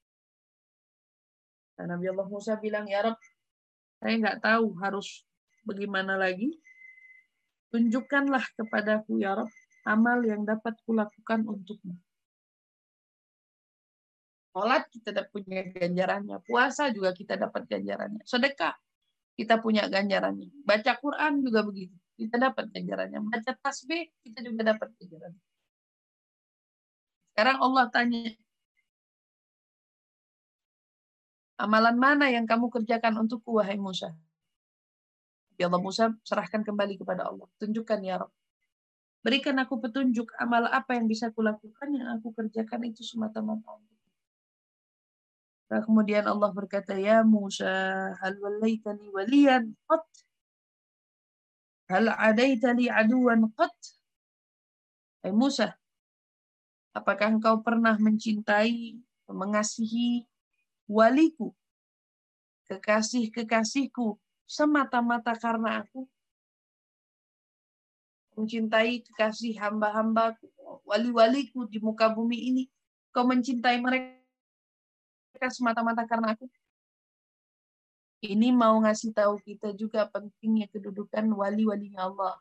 Dan Nabi Allah Musa bilang, ya Rabb, saya nggak tahu harus bagaimana lagi. Tunjukkanlah kepadaku, ya Rabb, amal yang dapat kulakukan untukmu. Sholat kita dapat punya ganjarannya. Puasa juga kita dapat ganjarannya. Sedekah kita punya ganjarannya. Baca Quran juga begitu. Kita dapat ganjarannya. Baca tasbih kita juga dapat ganjarannya. Sekarang Allah tanya, amalan mana yang kamu kerjakan untukku, wahai Musa? Ya Allah, Musa serahkan kembali kepada Allah. Tunjukkan ya Rabb. Berikan aku petunjuk amal apa yang bisa kulakukan, yang aku kerjakan itu semata-mata untuk. Nah, kemudian Allah berkata, ya Musa, hal wallaitani waliyan qat? Hal adaitani aduwan qat? Hai Musa, apakah engkau pernah mencintai, mengasihi waliku, kekasih-kekasihku, semata-mata karena aku? Mencintai kekasih hamba-hamba, wali-waliku di muka bumi ini. Kau mencintai mereka semata-mata karena aku? Ini mau ngasih tahu kita juga pentingnya kedudukan wali-walinya Allah.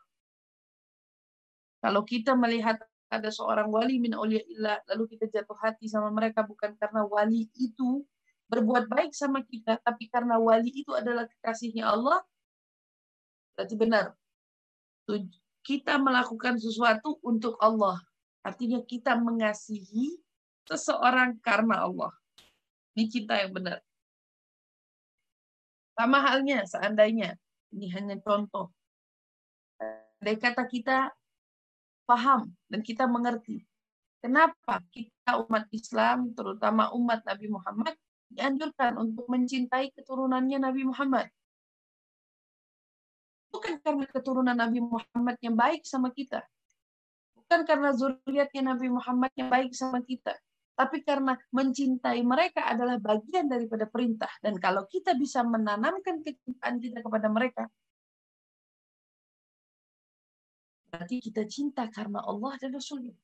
Kalau kita melihat ada seorang wali min auliyaillah, lalu kita jatuh hati sama mereka bukan karena wali itu berbuat baik sama kita, tapi karena wali itu adalah kekasihnya Allah, berarti benar. Kita melakukan sesuatu untuk Allah. Artinya kita mengasihi seseorang karena Allah. Ini cinta yang benar. Sama halnya seandainya, ini hanya contoh. Dari kata kita paham dan kita mengerti. Kenapa kita umat Islam, terutama umat Nabi Muhammad, dianjurkan untuk mencintai keturunannya Nabi Muhammad? Bukan karena keturunan Nabi Muhammad yang baik sama kita. Bukan karena zuriatnya Nabi Muhammad yang baik sama kita. Tapi karena mencintai mereka adalah bagian daripada perintah. Dan kalau kita bisa menanamkan kecintaan kita kepada mereka, berarti kita cinta karena Allah dan Rasulnya.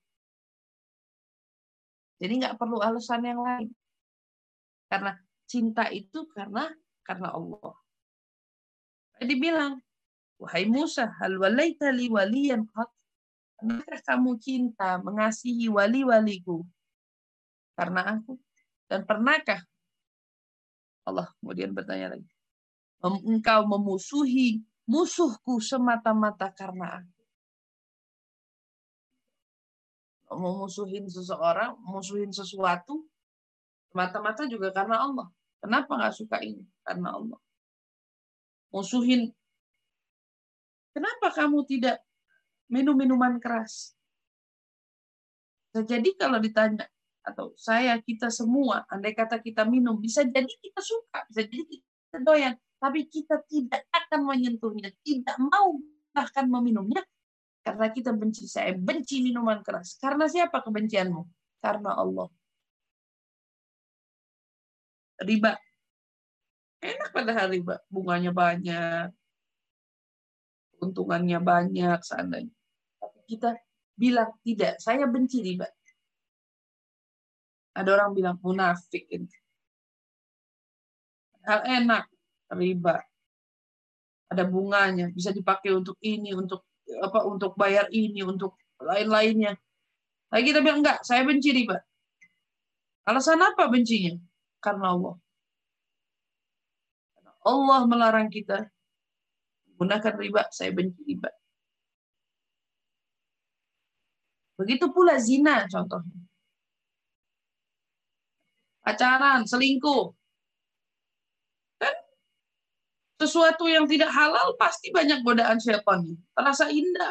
Jadi nggak perlu alasan yang lain. Karena cinta itu karena Allah. Jadi bilang, wahai Musa, hal walaita li waliyan qat? Pernahkah kamu cinta mengasihi wali-waliku karena aku? Dan pernahkah Allah kemudian bertanya lagi, engkau memusuhi musuhku semata-mata karena aku? Memusuhin seseorang, memusuhin sesuatu semata-mata juga karena Allah. Kenapa nggak suka ini? Karena Allah. Musuhin, kenapa kamu tidak minum minuman keras? Jadi kalau ditanya, atau kita semua, andai kata kita minum, bisa jadi kita suka, bisa jadi kita doyan, tapi kita tidak akan menyentuhnya, tidak mau bahkan meminumnya, karena kita benci. Saya benci minuman keras. Karena siapa kebencianmu? Karena Allah. Riba. Enak padahal riba. Bunganya banyak, untungannya banyak seandainya. Tapi kita bilang, tidak, saya benci riba. Ada orang bilang, munafik. Hal enak, riba. Ada bunganya, bisa dipakai untuk ini, untuk bayar ini, untuk lain-lainnya. Lagi kita bilang, enggak, saya benci riba. Alasan apa bencinya? Karena Allah. Allah melarang kita menggunakan riba, saya benci riba. Begitu pula zina contohnya. Pacaran, selingkuh. Kan sesuatu yang tidak halal pasti banyak godaan syaitan. Terasa indah.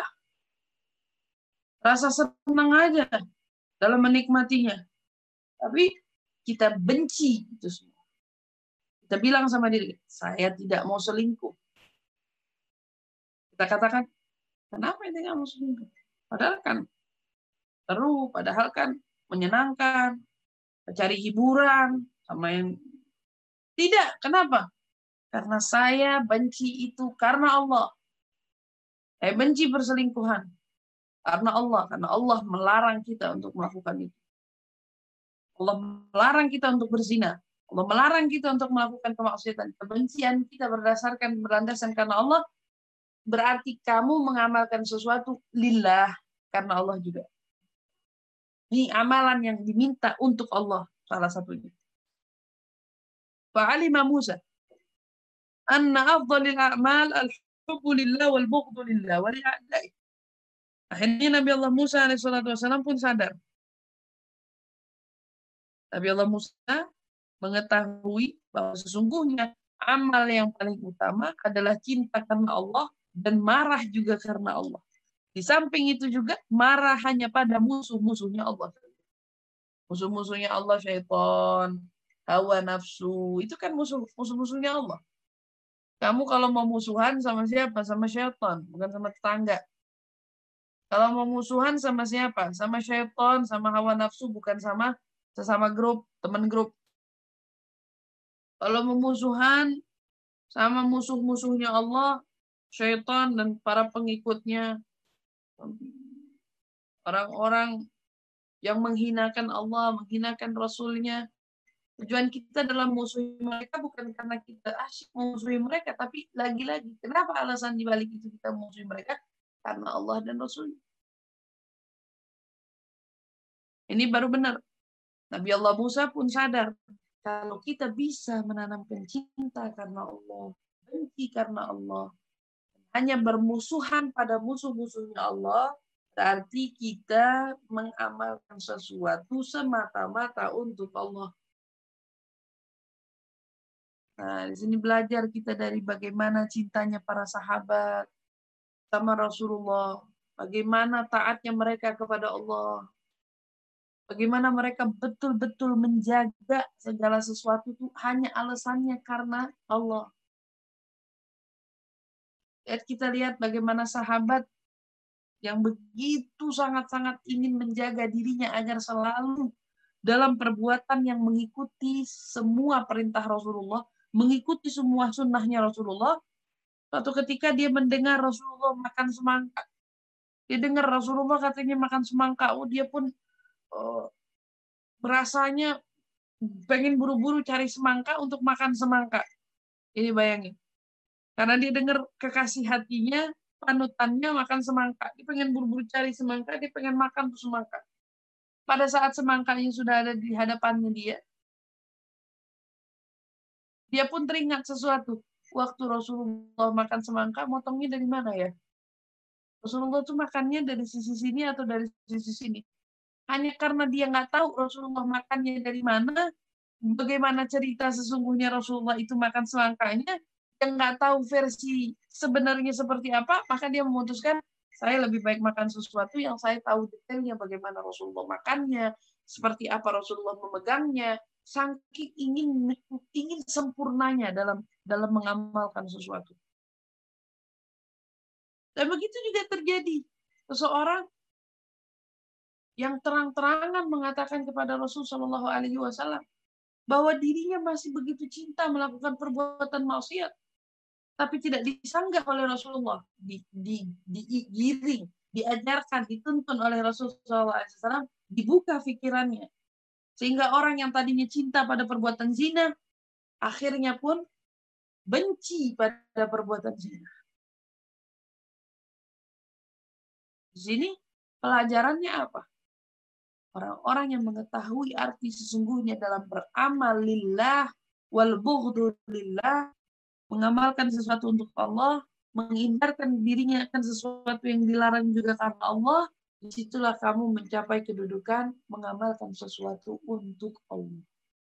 Rasa senang aja dalam menikmatinya. Tapi kita benci itu semua. Kita bilang sama diri, saya tidak mau selingkuh. Kita katakan, kenapa ini nggak mau selingkuh? Padahal kan seru, padahal kan menyenangkan, cari hiburan, sama yang tidak. Kenapa? Karena saya benci itu karena Allah. Saya benci perselingkuhan karena Allah melarang kita untuk melakukan itu. Allah melarang kita untuk berzina. Allah melarang kita untuk melakukan kemaksiatan. Kebencian kita berlandaskan karena Allah, berarti kamu mengamalkan sesuatu lillah, karena Allah juga. Ini amalan yang diminta untuk Allah, salah satunya. Fa'alima Musa anna afdhalil a'mal al-hubbu lillah wal bughdu lillah wa li'a'da'i. Akhirnya Nabi Allah Musa alaihissalam pun sadar. Nabi Allah Musa mengetahui bahwa sesungguhnya amal yang paling utama adalah cinta karena Allah dan marah juga karena Allah. Di samping itu juga marah hanya pada musuh-musuhnya Allah. Musuh-musuhnya Allah, syaitan, hawa nafsu, itu kan musuh-musuhnya Allah. Kamu kalau mau musuhan sama siapa? Sama syaitan, bukan sama tetangga. Kalau mau musuhan sama siapa? Sama syaitan, sama hawa nafsu, bukan sama sesama grup, teman grup. Kalau memusuhan sama musuh-musuhnya Allah, syaitan dan para pengikutnya, orang-orang yang menghinakan Allah, menghinakan Rasulnya. Tujuan kita dalam musuhi mereka bukan karena kita asyik memusuhi mereka, tapi lagi-lagi, kenapa alasan dibalik itu kita memusuhi mereka? Karena Allah dan Rasulnya. Ini baru benar. Nabi Allah Musa pun sadar, kalau kita bisa menanamkan cinta karena Allah, benci karena Allah, hanya bermusuhan pada musuh-musuhnya Allah, berarti kita mengamalkan sesuatu semata-mata untuk Allah. Nah, di sini belajar kita dari bagaimana cintanya para sahabat sama Rasulullah, bagaimana taatnya mereka kepada Allah, bagaimana mereka betul-betul menjaga segala sesuatu itu hanya alasannya karena Allah. Kita lihat bagaimana sahabat yang begitu sangat-sangat ingin menjaga dirinya agar selalu dalam perbuatan yang mengikuti semua perintah Rasulullah, mengikuti semua sunnahnya Rasulullah. Suatu ketika dia mendengar Rasulullah makan semangka. Dia dengar Rasulullah katanya makan semangka. Dia pun rasanya pengen buru-buru cari semangka untuk makan semangka. Ini bayangin. Karena dia dengar kekasih hatinya, panutannya makan semangka. Dia pengen buru-buru cari semangka, dia pengen makan tuh semangka. Pada saat semangkanya sudah ada di hadapannya dia pun teringat sesuatu. Waktu Rasulullah makan semangka, motongnya dari mana ya? Rasulullah tuh makannya dari sisi sini atau dari sisi sini. Hanya karena dia nggak tahu Rasulullah makannya dari mana, bagaimana cerita sesungguhnya Rasulullah itu makan semangkanya, yang nggak tahu versi sebenarnya seperti apa, maka dia memutuskan, saya lebih baik makan sesuatu yang saya tahu detailnya bagaimana Rasulullah makannya, seperti apa Rasulullah memegangnya, saking ingin sempurnanya dalam mengamalkan sesuatu. Dan begitu juga terjadi. Seseorang yang terang-terangan mengatakan kepada Rasul Shallallahu Alaihi Wasallam bahwa dirinya masih begitu cinta melakukan perbuatan maksiat, tapi tidak disanggah oleh Rasulullah, digiring, diajarkan, dituntun oleh Rasul Shallallahu Alaihi Wasallam, dibuka pikirannya. Sehingga orang yang tadinya cinta pada perbuatan zina, akhirnya pun benci pada perbuatan zina. Di sini pelajarannya apa? Orang-orang yang mengetahui arti sesungguhnya dalam beramal lillah wal bughdu lillah, mengamalkan sesuatu untuk Allah, menghindarkan dirinya akan sesuatu yang dilarang juga karena Allah, disitulah kamu mencapai kedudukan mengamalkan sesuatu untuk Allah.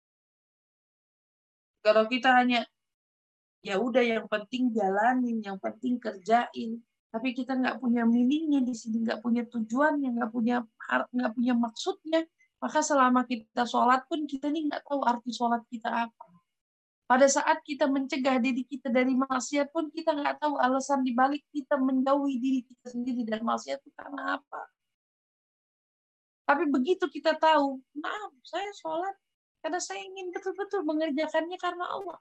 Kalau kita hanya ya udah yang penting jalanin, yang penting kerjain, tapi kita nggak punya meaningnya di sini, nggak punya tujuannya, nggak punya maksudnya, maka selama kita sholat pun kita nih nggak tahu arti sholat kita apa. Pada saat kita mencegah diri kita dari maksiat pun kita nggak tahu alasan dibalik kita menjauhi diri kita sendiri dari maksiat itu karena apa. Tapi begitu kita tahu, maaf, saya sholat karena saya ingin betul-betul mengerjakannya karena Allah.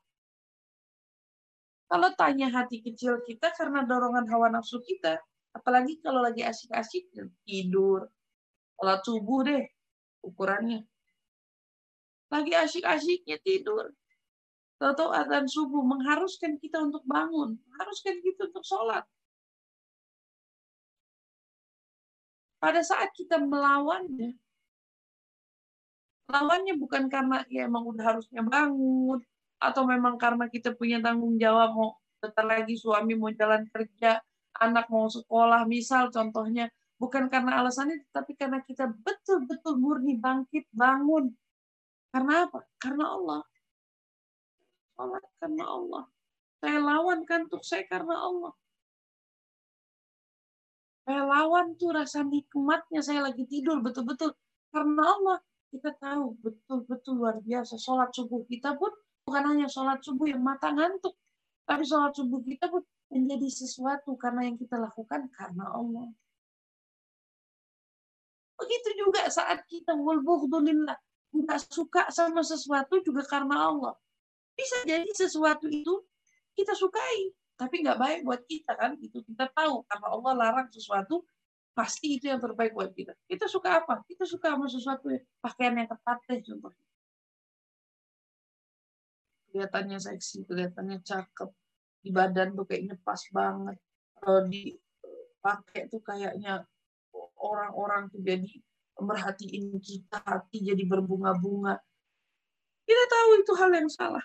Kalau tanya hati kecil kita karena dorongan hawa nafsu kita, apalagi kalau lagi asik-asik tidur, sholat subuh deh ukurannya. Lagi asik-asiknya tidur. Tahu-tahu adzan subuh mengharuskan kita untuk bangun, mengharuskan kita untuk sholat. Pada saat kita melawannya bukan karena ya emang udah harusnya bangun, atau memang karena kita punya tanggung jawab, mau bentar lagi suami mau jalan kerja, anak mau sekolah, misal contohnya, bukan karena alasannya, tapi karena kita betul-betul murni bangkit, bangun. Karena apa? Karena Allah. Sholat karena Allah. Saya lawan kantuk saya karena Allah. Saya lawan tuh rasa nikmatnya saya lagi tidur betul-betul karena Allah. Kita tahu betul-betul luar biasa sholat subuh kita pun bukan hanya sholat subuh yang mata ngantuk, tapi sholat subuh kita pun menjadi sesuatu karena yang kita lakukan karena Allah. Begitu juga saat kita wal bughdulillah, nggak suka sama sesuatu juga karena Allah. Bisa jadi sesuatu itu kita sukai, tapi nggak baik buat kita kan? Itu kita tahu karena Allah larang sesuatu, pasti itu yang terbaik buat kita. Kita suka apa? Kita suka sama sesuatu pakaian yang ketat deh contohnya. Kelihatannya seksi, kelihatannya cakep, di badan tuh kayaknya pas banget. Kalau dipakai tuh kayaknya orang-orang tuh jadi merhatiin kita, hati jadi berbunga-bunga. Kita tahu itu hal yang salah.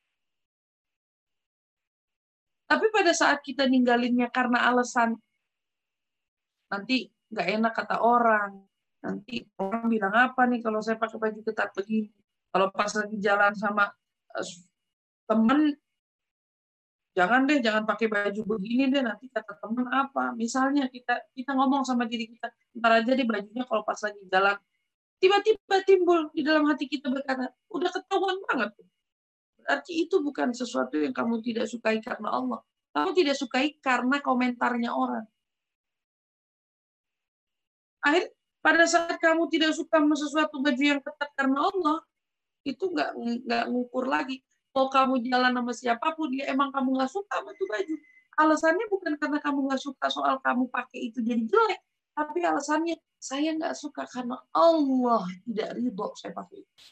Tapi pada saat kita ninggalinnya karena alasan nanti nggak enak kata orang, nanti orang bilang apa nih kalau saya pakai baju ketat begini, kalau pas lagi jalan sama temen, jangan pakai baju begini deh, nanti kata temen apa, misalnya kita ngomong sama diri kita, ntar aja deh bajunya kalau pas lagi jalan, tiba-tiba timbul di dalam hati kita berkata, udah ketahuan banget. Berarti itu bukan sesuatu yang kamu tidak sukai karena Allah. Kamu tidak sukai karena komentarnya orang. Pada saat kamu tidak suka sama sesuatu baju yang ketat karena Allah, itu nggak ngukur lagi. Kalau kamu jalan sama siapapun, ya emang kamu nggak suka sama itu baju. Alasannya bukan karena kamu nggak suka soal kamu pakai itu jadi jelek, tapi alasannya saya nggak suka karena Allah tidak ridho saya pakai itu.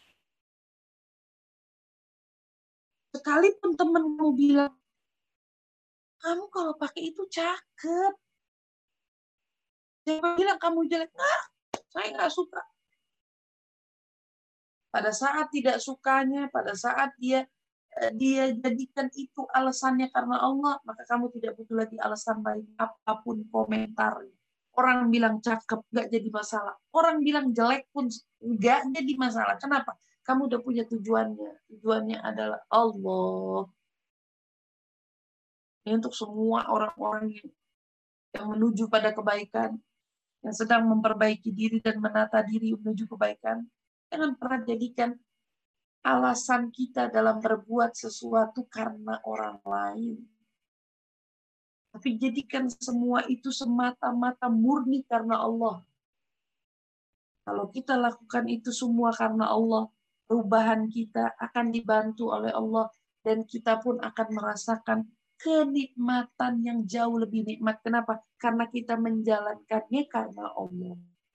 Sekalipun temen kamu bilang, kamu kalau pakai itu cakep. Siapa bilang kamu jelek? Nah, saya nggak suka. Pada saat tidak sukanya, pada saat dia jadikan itu alasannya karena Allah, maka kamu tidak butuh lagi alasan baik apapun komentar. Orang bilang cakep nggak jadi masalah. Orang bilang jelek pun nggak jadi masalah. Kenapa? Kamu udah punya tujuannya. Tujuannya adalah Allah. Ini untuk semua orang-orang yang menuju pada kebaikan, yang sedang memperbaiki diri dan menata diri menuju kebaikan. Jangan pernah jadikan alasan kita dalam berbuat sesuatu karena orang lain. Tapi jadikan semua itu semata-mata murni karena Allah. Kalau kita lakukan itu semua karena Allah, perubahan kita akan dibantu oleh Allah dan kita pun akan merasakan kenikmatan yang jauh lebih nikmat. Kenapa? Karena kita menjalankannya karena Allah.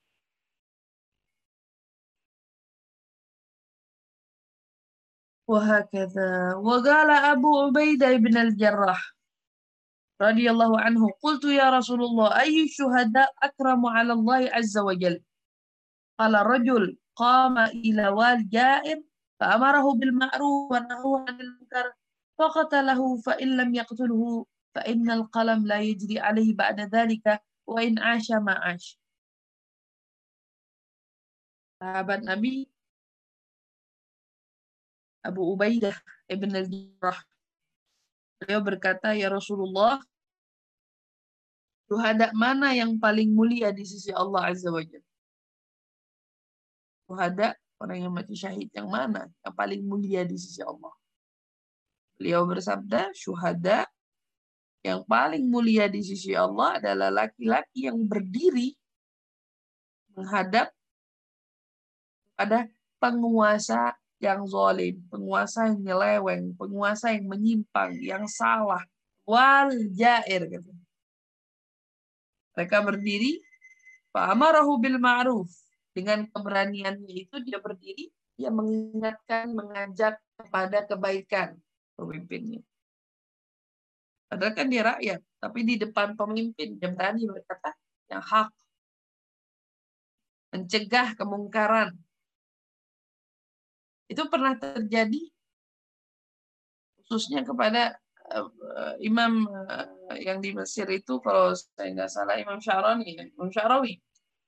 وهكذا وقال أبو عبيدة بن الجراح رضي الله عنه قلت يا رسول الله أي الشهداء أكرم على الله عز وجل قال رجل قام إلى وال جائر فأمره بالمعروف ونهاه عن المنكر فقتله فإن لم يقتله فإن القلم لا يجري عليه بعد ذلك وإن عاش ما عاش. Sahabat Nabi Abu Ubaidah ibn al-Jarrah, beliau berkata, ya Rasulullah, syuhada mana yang paling mulia di sisi Allah Azza wa Jalla? Syuhada, orang yang mati syahid yang mana yang paling mulia di sisi Allah? Beliau bersabda, syuhada yang paling mulia di sisi Allah adalah laki-laki yang berdiri menghadap pada penguasa yang zalim, penguasa yang nyeleweng, penguasa yang menyimpang, yang salah. Wal jair. Gitu. Mereka berdiri, fa'amarahu bil ma'ruf. Dengan keberaniannya itu dia berdiri, dia mengingatkan, mengajak kepada kebaikan pemimpinnya. Padahal kan dia rakyat, tapi di depan pemimpin dia berani berkata yang hak, mencegah kemungkaran. Itu pernah terjadi khususnya kepada imam yang di Mesir itu, kalau saya nggak salah Imam Sya'rawi.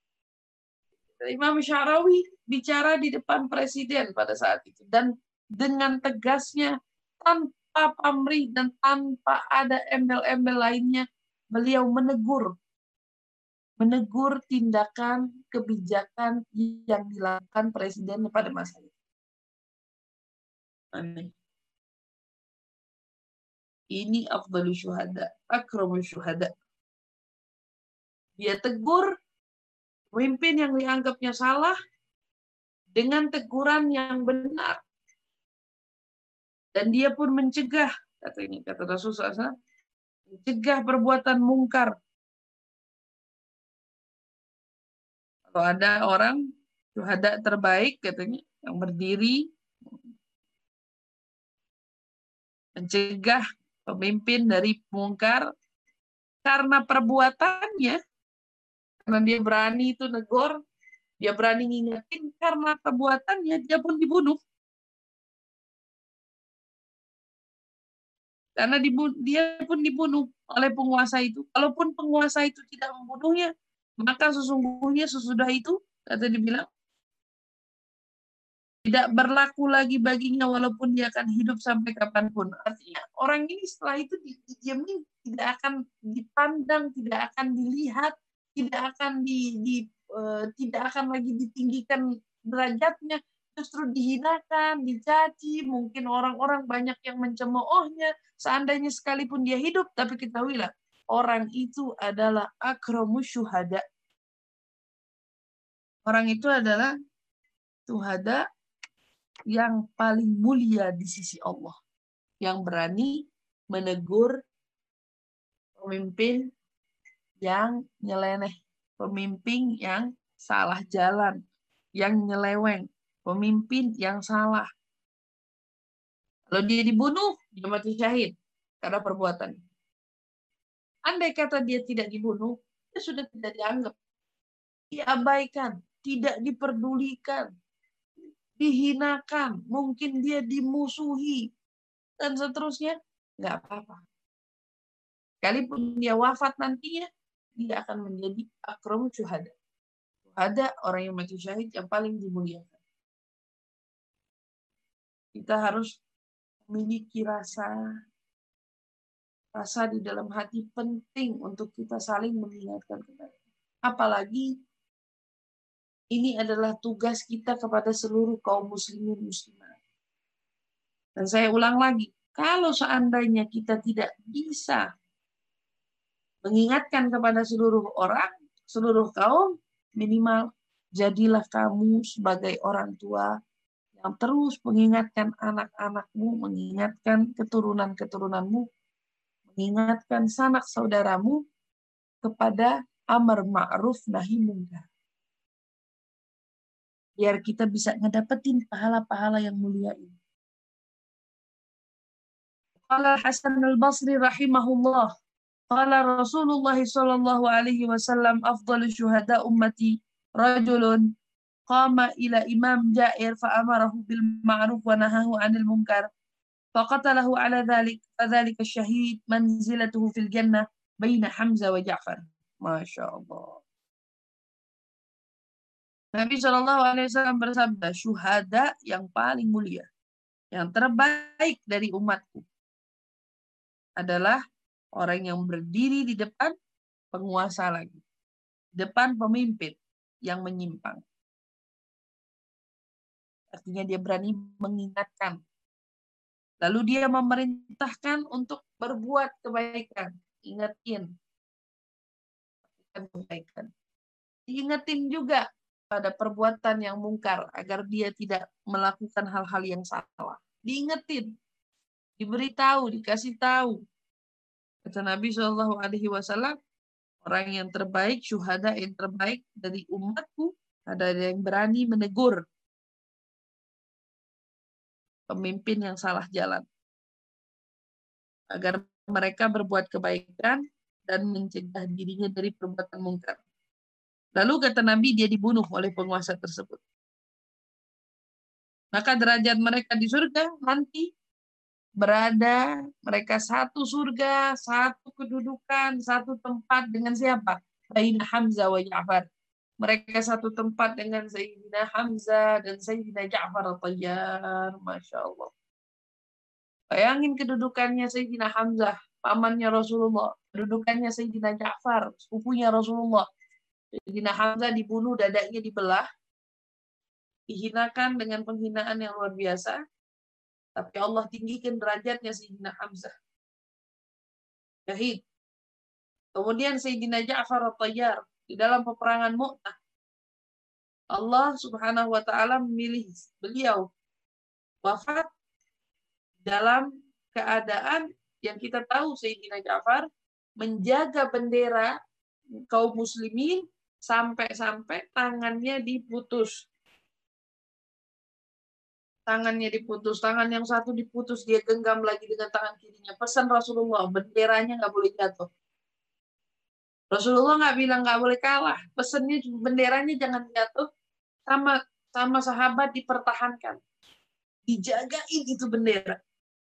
Imam Sya'rawi bicara di depan presiden pada saat itu dan dengan tegasnya tanpa pamrih dan tanpa ada embel-embel lainnya, beliau menegur tindakan kebijakan yang dilakukan presiden pada masa itu. Amin. Ini afdalu syuhada, akramu syuhada. Dia tegur pemimpin yang dianggapnya salah dengan teguran yang benar. Dan dia pun mencegah, kata Rasulullah SAW, mencegah perbuatan mungkar. Kalau ada orang syuhada terbaik, katanya, yang berdiri mencegah pemimpin dari mungkar karena perbuatannya, karena dia berani itu negor, dia berani ngingetin, karena perbuatannya dia pun dibunuh. Karena dia pun dibunuh oleh penguasa itu. Kalaupun penguasa itu tidak membunuhnya, maka sesungguhnya sesudah itu, kata dibilang, tidak berlaku lagi baginya walaupun dia akan hidup sampai kapanpun. Artinya orang ini setelah itu dijamin tidak akan dipandang, tidak akan dilihat, tidak akan lagi ditinggikan derajatnya, justru dihinakan, dicaci, mungkin orang-orang banyak yang mencemoohnya. Seandainya sekalipun dia hidup, tapi ketahuilah orang itu adalah akramu syuhada. Orang itu adalah syuhada yang paling mulia di sisi Allah, yang berani menegur pemimpin yang nyeleneh, pemimpin yang salah jalan, yang nyeleweng, pemimpin yang salah. Kalau dia dibunuh, dia mati syahid karena perbuatan. Andai kata dia tidak dibunuh, dia sudah tidak dianggap, diabaikan, tidak diperdulikan, dihinakan, mungkin dia dimusuhi, dan seterusnya, nggak apa-apa. Sekalipun dia wafat nantinya, dia akan menjadi akram syuhada. Ada orang yang mati syahid yang paling dimuliakan. Kita harus memiliki rasa di dalam hati penting untuk kita saling mengingatkan kembali. Apalagi ini adalah tugas kita kepada seluruh kaum muslimin muslimat. Dan saya ulang lagi, kalau seandainya kita tidak bisa mengingatkan kepada seluruh orang, seluruh kaum, minimal jadilah kamu sebagai orang tua yang terus mengingatkan anak-anakmu, mengingatkan keturunan-keturunanmu, mengingatkan sanak saudaramu kepada amar ma'ruf nahi munkar. Biar kita bisa ngedapetin pahala-pahala yang mulia ini. Qala Hasan al-Basri rahimahullah, qala Rasulullah sallallahu alaihi wasallam afdalu syuhada ummati rajulun qama ila imam jair fa amarahu bil ma'ruf wa nahahu 'anil munkar faqatalahu 'ala dhalik fadzalika syahid manzilatuhu fil jannah baina Hamzah wa Ja'far. Masya Allah. Nabi SAW bersabda, syuhada yang paling mulia, yang terbaik dari umatku adalah orang yang berdiri di depan penguasa lagi, depan pemimpin yang menyimpang. Artinya dia berani mengingatkan. Lalu dia memerintahkan untuk berbuat kebaikan. Ingetin. Kebaikan. Diingetin juga pada perbuatan yang mungkar agar dia tidak melakukan hal-hal yang salah. Diingetin. Diberitahu, dikasih tahu. Kata Nabi SAW, orang yang terbaik, syuhada yang terbaik dari umatku, ada yang berani menegur pemimpin yang salah jalan. Agar mereka berbuat kebaikan dan mencegah dirinya dari perbuatan mungkar. Lalu kata Nabi, dia dibunuh oleh penguasa tersebut. Maka derajat mereka di surga nanti berada, mereka satu surga, satu kedudukan, satu tempat dengan siapa? Baina Hamzah wa Ja'far. Mereka satu tempat dengan Sayyidina Hamzah dan Sayyidina Ja'far al-Tayyar. Masya Allah. Bayangin kedudukannya Sayyidina Hamzah, pamannya Rasulullah. Kedudukannya Sayyidina Ja'far, sepupunya Rasulullah. Sayyidina Hamzah dibunuh, dadanya dibelah. Dihinakan dengan penghinaan yang luar biasa. Tapi Allah tinggikan derajatnya Sayyidina Hamzah. Syahid. Kemudian Sayyidina Ja'far al-Tayyar di dalam peperangan Mu'tah. Allah Subhanahu wa taala memilih beliau wafat dalam keadaan yang kita tahu Sayyidina Ja'far menjaga bendera kaum muslimin sampai-sampai tangannya diputus. Tangannya diputus, tangan yang satu diputus, dia genggam lagi dengan tangan kirinya. Pesan Rasulullah, benderanya nggak boleh jatuh. Rasulullah nggak bilang nggak boleh kalah. Pesannya benderanya jangan jatuh, sama sahabat dipertahankan. Dijagain itu bendera.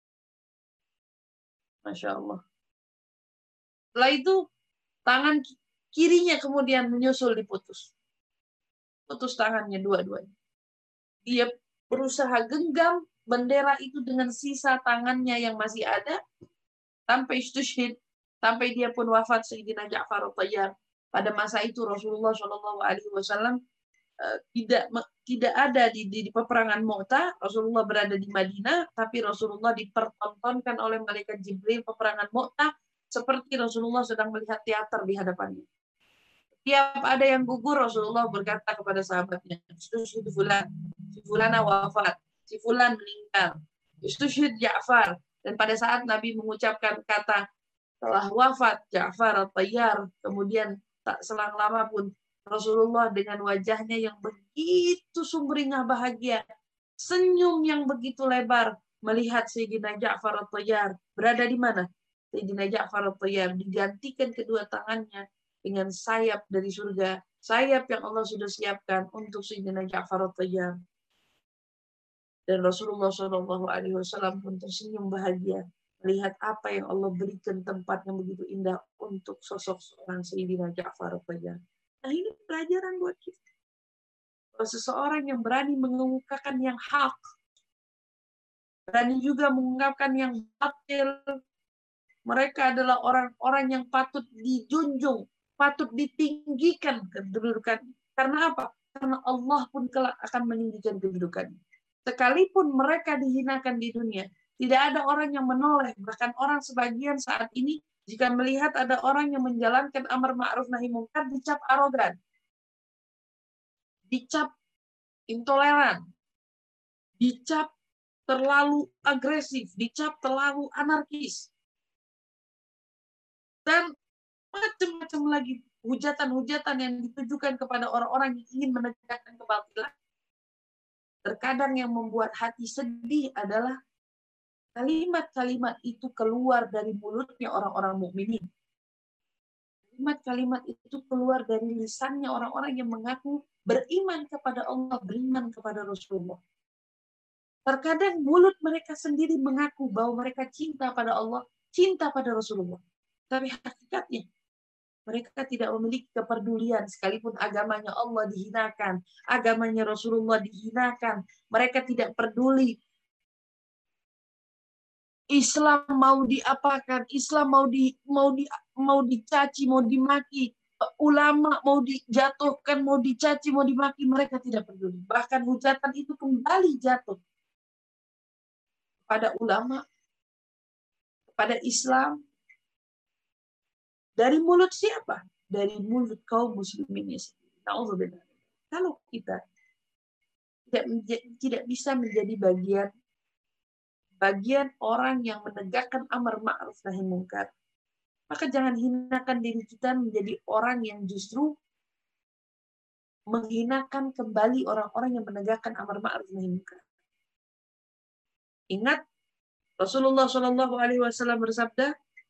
Masya Allah. Setelah itu, tangan kirinya kemudian menyusul diputus. Putus tangannya dua-duanya. Dia berusaha genggam bendera itu dengan sisa tangannya yang masih ada, sampai istusyhid, sampai dia pun wafat Sayyidina Ja'far al-Tayyar. Pada masa itu Rasulullah SAW tidak ada di peperangan Mu'tah. Rasulullah berada di Madinah, tapi Rasulullah dipertontonkan oleh malaikat Jibril peperangan Mu'tah seperti Rasulullah sedang melihat teater di hadapannya. Tiap ada yang gugur, Rasulullah berkata kepada sahabatnya, "Istushhid fulan, si fulana wafat, si fulan meninggal. Istushhid Ja'far." Dan pada saat Nabi mengucapkan kata telah wafat Ja'far at-Tayyar, kemudian tak selang lama pun Rasulullah dengan wajahnya yang begitu sumringah bahagia, senyum yang begitu lebar, melihat Sayyidina Ja'far at-Tayyar berada di mana? Sayyidina Ja'far at-Tayyar digantikan kedua tangannya dengan sayap dari surga, sayap yang Allah sudah siapkan untuk Sayyidina Ja'far at-Tayyar. Dan Rasulullah SAW pun tersenyum bahagia melihat apa yang Allah berikan tempat yang begitu indah untuk sosok seorang Sayyidina Ja'far at-Tayyar. Nah, ini pelajaran buat kita. Kalau seseorang yang berani mengemukakan yang hak, berani juga mengungkapkan yang batil, mereka adalah orang-orang yang patut dijunjung, patut ditinggikan kedudukan. Karena apa? Karena Allah pun kelak akan meninggikan kedudukannya. Sekalipun mereka dihinakan di dunia, tidak ada orang yang menoleh. Bahkan orang sebagian saat ini, jika melihat ada orang yang menjalankan amar ma'ruf nahi munkar, dicap arogan, dicap intoleran, dicap terlalu agresif, dicap terlalu anarkis, dan macam-macam lagi hujatan-hujatan yang ditujukan kepada orang-orang yang ingin menegakkan kebatilan. Terkadang yang membuat hati sedih adalah kalimat-kalimat itu keluar dari mulutnya orang-orang mukminin. Kalimat-kalimat itu keluar dari lisannya orang-orang yang mengaku beriman kepada Allah, beriman kepada Rasulullah. Terkadang mulut mereka sendiri mengaku bahwa mereka cinta pada Allah, cinta pada Rasulullah. Tapi hakikatnya mereka tidak memiliki kepedulian, sekalipun agamanya Allah dihinakan, agamanya Rasulullah dihinakan. Mereka tidak peduli. Islam mau diapakan, Islam mau dicaci, mau dimaki, ulama mau dijatuhkan, mau dicaci, mau dimaki, mereka tidak peduli. Bahkan hujatan itu kembali jatuh pada ulama, pada Islam. Dari mulut siapa? Dari mulut kaum muslimin sendiri. Kalau kita tidak bisa menjadi bagian orang yang menegakkan amar ma'ruf nahi munkar, maka jangan hinakan diri kita menjadi orang yang justru menghinakan kembali orang-orang yang menegakkan amar ma'ruf nahi munkar. Ingat Rasulullah SAW bersabda,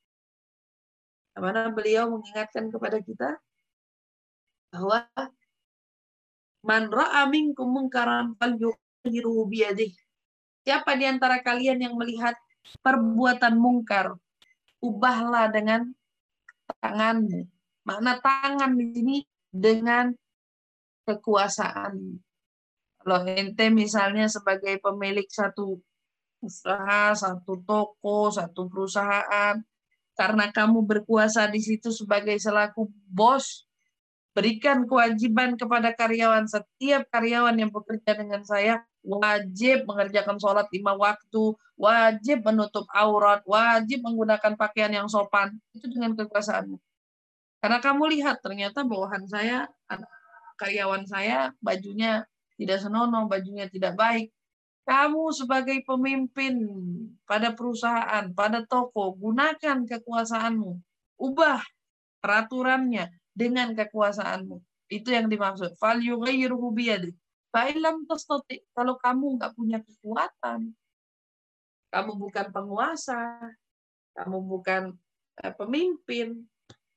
mana beliau mengingatkan kepada kita bahwa man ra'a minkum munkaran falyughayyirhu biyadihi. Siapa di antara kalian yang melihat perbuatan mungkar, ubahlah dengan tanganmu. Makna tangan di sini dengan kekuasaan. Kalau ente misalnya sebagai pemilik satu usaha, satu toko, satu perusahaan, karena kamu berkuasa di situ sebagai selaku bos, berikan kewajiban kepada karyawan. Setiap karyawan yang bekerja dengan saya wajib mengerjakan sholat 5 waktu, wajib menutup aurat, wajib menggunakan pakaian yang sopan. Itu dengan kekuasaanmu. Karena kamu lihat ternyata bawahan saya, karyawan saya bajunya tidak senonoh, bajunya tidak baik. Kamu sebagai pemimpin pada perusahaan, pada toko, gunakan kekuasaanmu. Ubah peraturannya dengan kekuasaanmu. Itu yang dimaksud. Falyughayyirhu biyadihi. Fa illam tastati. Kalau kamu nggak punya kekuatan, kamu bukan penguasa, kamu bukan pemimpin,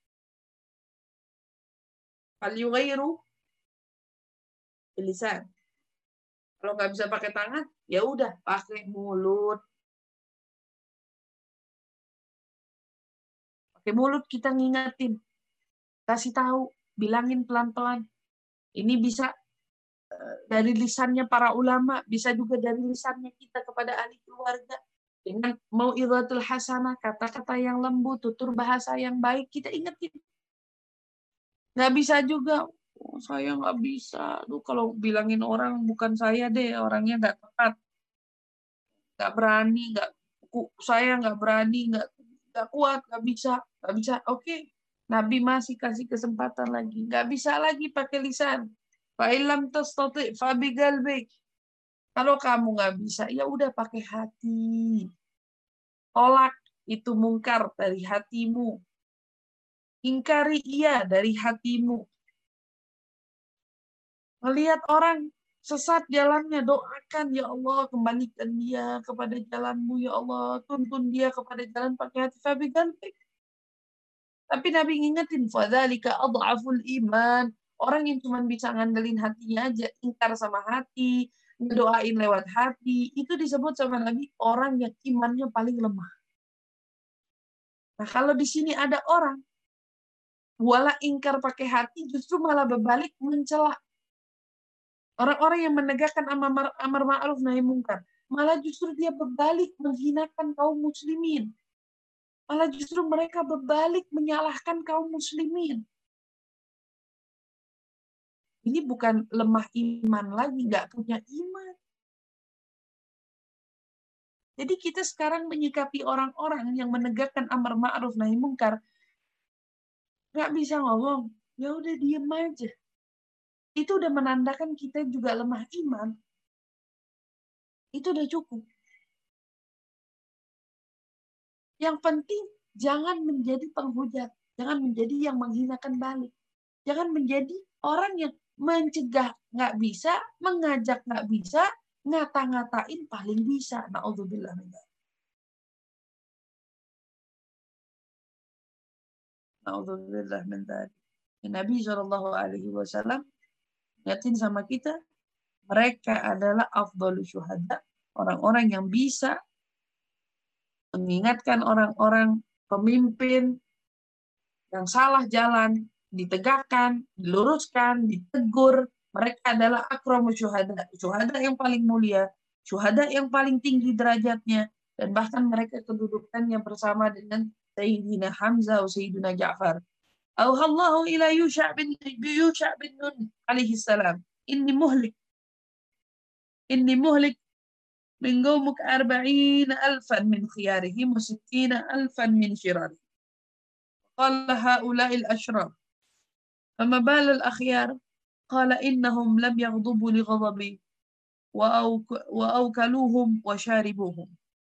falyughayyiru bilisan. Kalau nggak bisa pakai tangan, ya udah pakai mulut. Pakai mulut kita ngingetin, kasih tahu, bilangin pelan-pelan. Ini bisa dari lisannya para ulama, bisa juga dari lisannya kita kepada ahli keluarga. Dengan mau'izatul hasanah, kata-kata yang lembut, tutur bahasa yang baik, kita ingetin. Nggak bisa juga, oh, saya nggak bisa. Aduh, kalau bilangin orang, bukan saya deh, orangnya nggak tepat. Nggak berani, saya nggak berani, nggak kuat, nggak bisa. Oke, Nabi masih kasih kesempatan lagi. Nggak bisa lagi pakai lisan. Fa'ilam tastati' fabiqalbik. Kalau kamu nggak bisa, ya udah pakai hati. Tolak itu mungkar dari hatimu. Ingkari iya dari hatimu. Melihat orang sesat jalannya, doakan, ya Allah, kembalikan dia kepada jalanmu, ya Allah, tuntun dia kepada jalan pakai hati. Fabiqalbik. Tapi Nabi ngingetin, fadzalika adhaful iman. Orang yang cuma bisa ngandelin hatinya aja, ingkar sama hati, ngedoain lewat hati, itu disebut sama Nabi orang yang imannya paling lemah. Nah, kalau di sini ada orang wala ingkar pakai hati, justru malah berbalik mencela orang-orang yang menegakkan amar ma'ruf nahi mungkar. Malah justru dia berbalik menghinakan kaum muslimin. Malah justru mereka berbalik menyalahkan kaum muslimin. Ini bukan lemah iman lagi, nggak punya iman. Jadi kita sekarang menyikapi orang-orang yang menegakkan amar ma'ruf nahi mungkar, nggak bisa ngomong, ya udah diem aja. Itu udah menandakan kita juga lemah iman. Itu udah cukup. Yang penting jangan menjadi penghujat, jangan menjadi yang menghinakan balik, jangan menjadi orang yang mencegah nggak bisa, mengajak nggak bisa, ngata-ngatain paling bisa. Na'udzubillah min dzalik. Na'udzubillah min dzalik. Nabi SAW ingatin sama kita, mereka adalah afdhalu syuhada, orang-orang yang bisa mengingatkan orang-orang pemimpin yang salah jalan, ditegakkan, diluruskan, ditegur. Mereka adalah akramu syuhada, syuhada yang paling mulia, syuhada yang paling tinggi derajatnya, dan bahkan mereka kedudukannya bersama dengan Sayyidina Hamzah atau Sayyidina Ja'far. Auhallahu ila Yusha' bin Nun alaihi salam. Inni muhlik min qaumuk 40,000 min khiyarihim wa 60,000 min syirarihim. قال هؤلاء الأشرار فما بال الأخيار قال إنهم لم يغضبوا لغضبي وأوكلوهم وشاربوهم.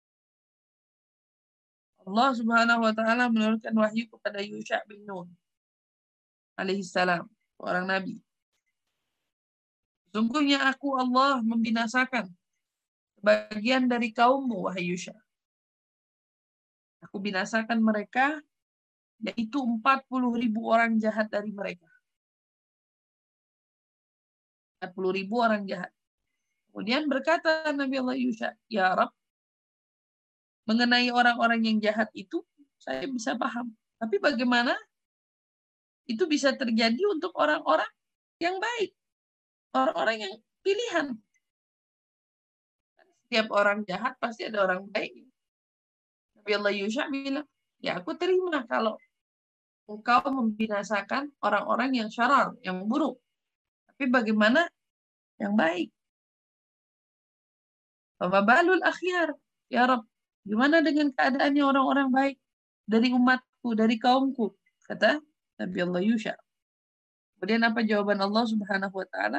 Allah Subhanahu wa taala menurunkan wahyu kepada Yusha' bin Nun alaihi salam, seorang nabi. Sungguhnya aku Allah membinasakan sebagian dari kaummu, wahai Yusha'. Aku binasakan mereka, yaitu 40.000 orang jahat dari mereka. 40.000 orang jahat. Kemudian berkata Nabi Allah Yusha', ya Rabb, mengenai orang-orang yang jahat itu saya bisa paham. Tapi bagaimana itu bisa terjadi untuk orang-orang yang baik, orang-orang yang pilihan. Setiap orang jahat pasti ada orang baik. Nabi Allah Yusha' bilang, ya aku terima kalau engkau membinasakan orang-orang yang syarar, yang buruk. Tapi bagaimana yang baik? Fababalul akhyar, ya Rabb, gimana dengan keadaannya orang-orang baik dari umatku, dari kaumku? Kata Nabi Allah Yusha'. Kemudian apa jawaban Allah Subhanahu wa taala?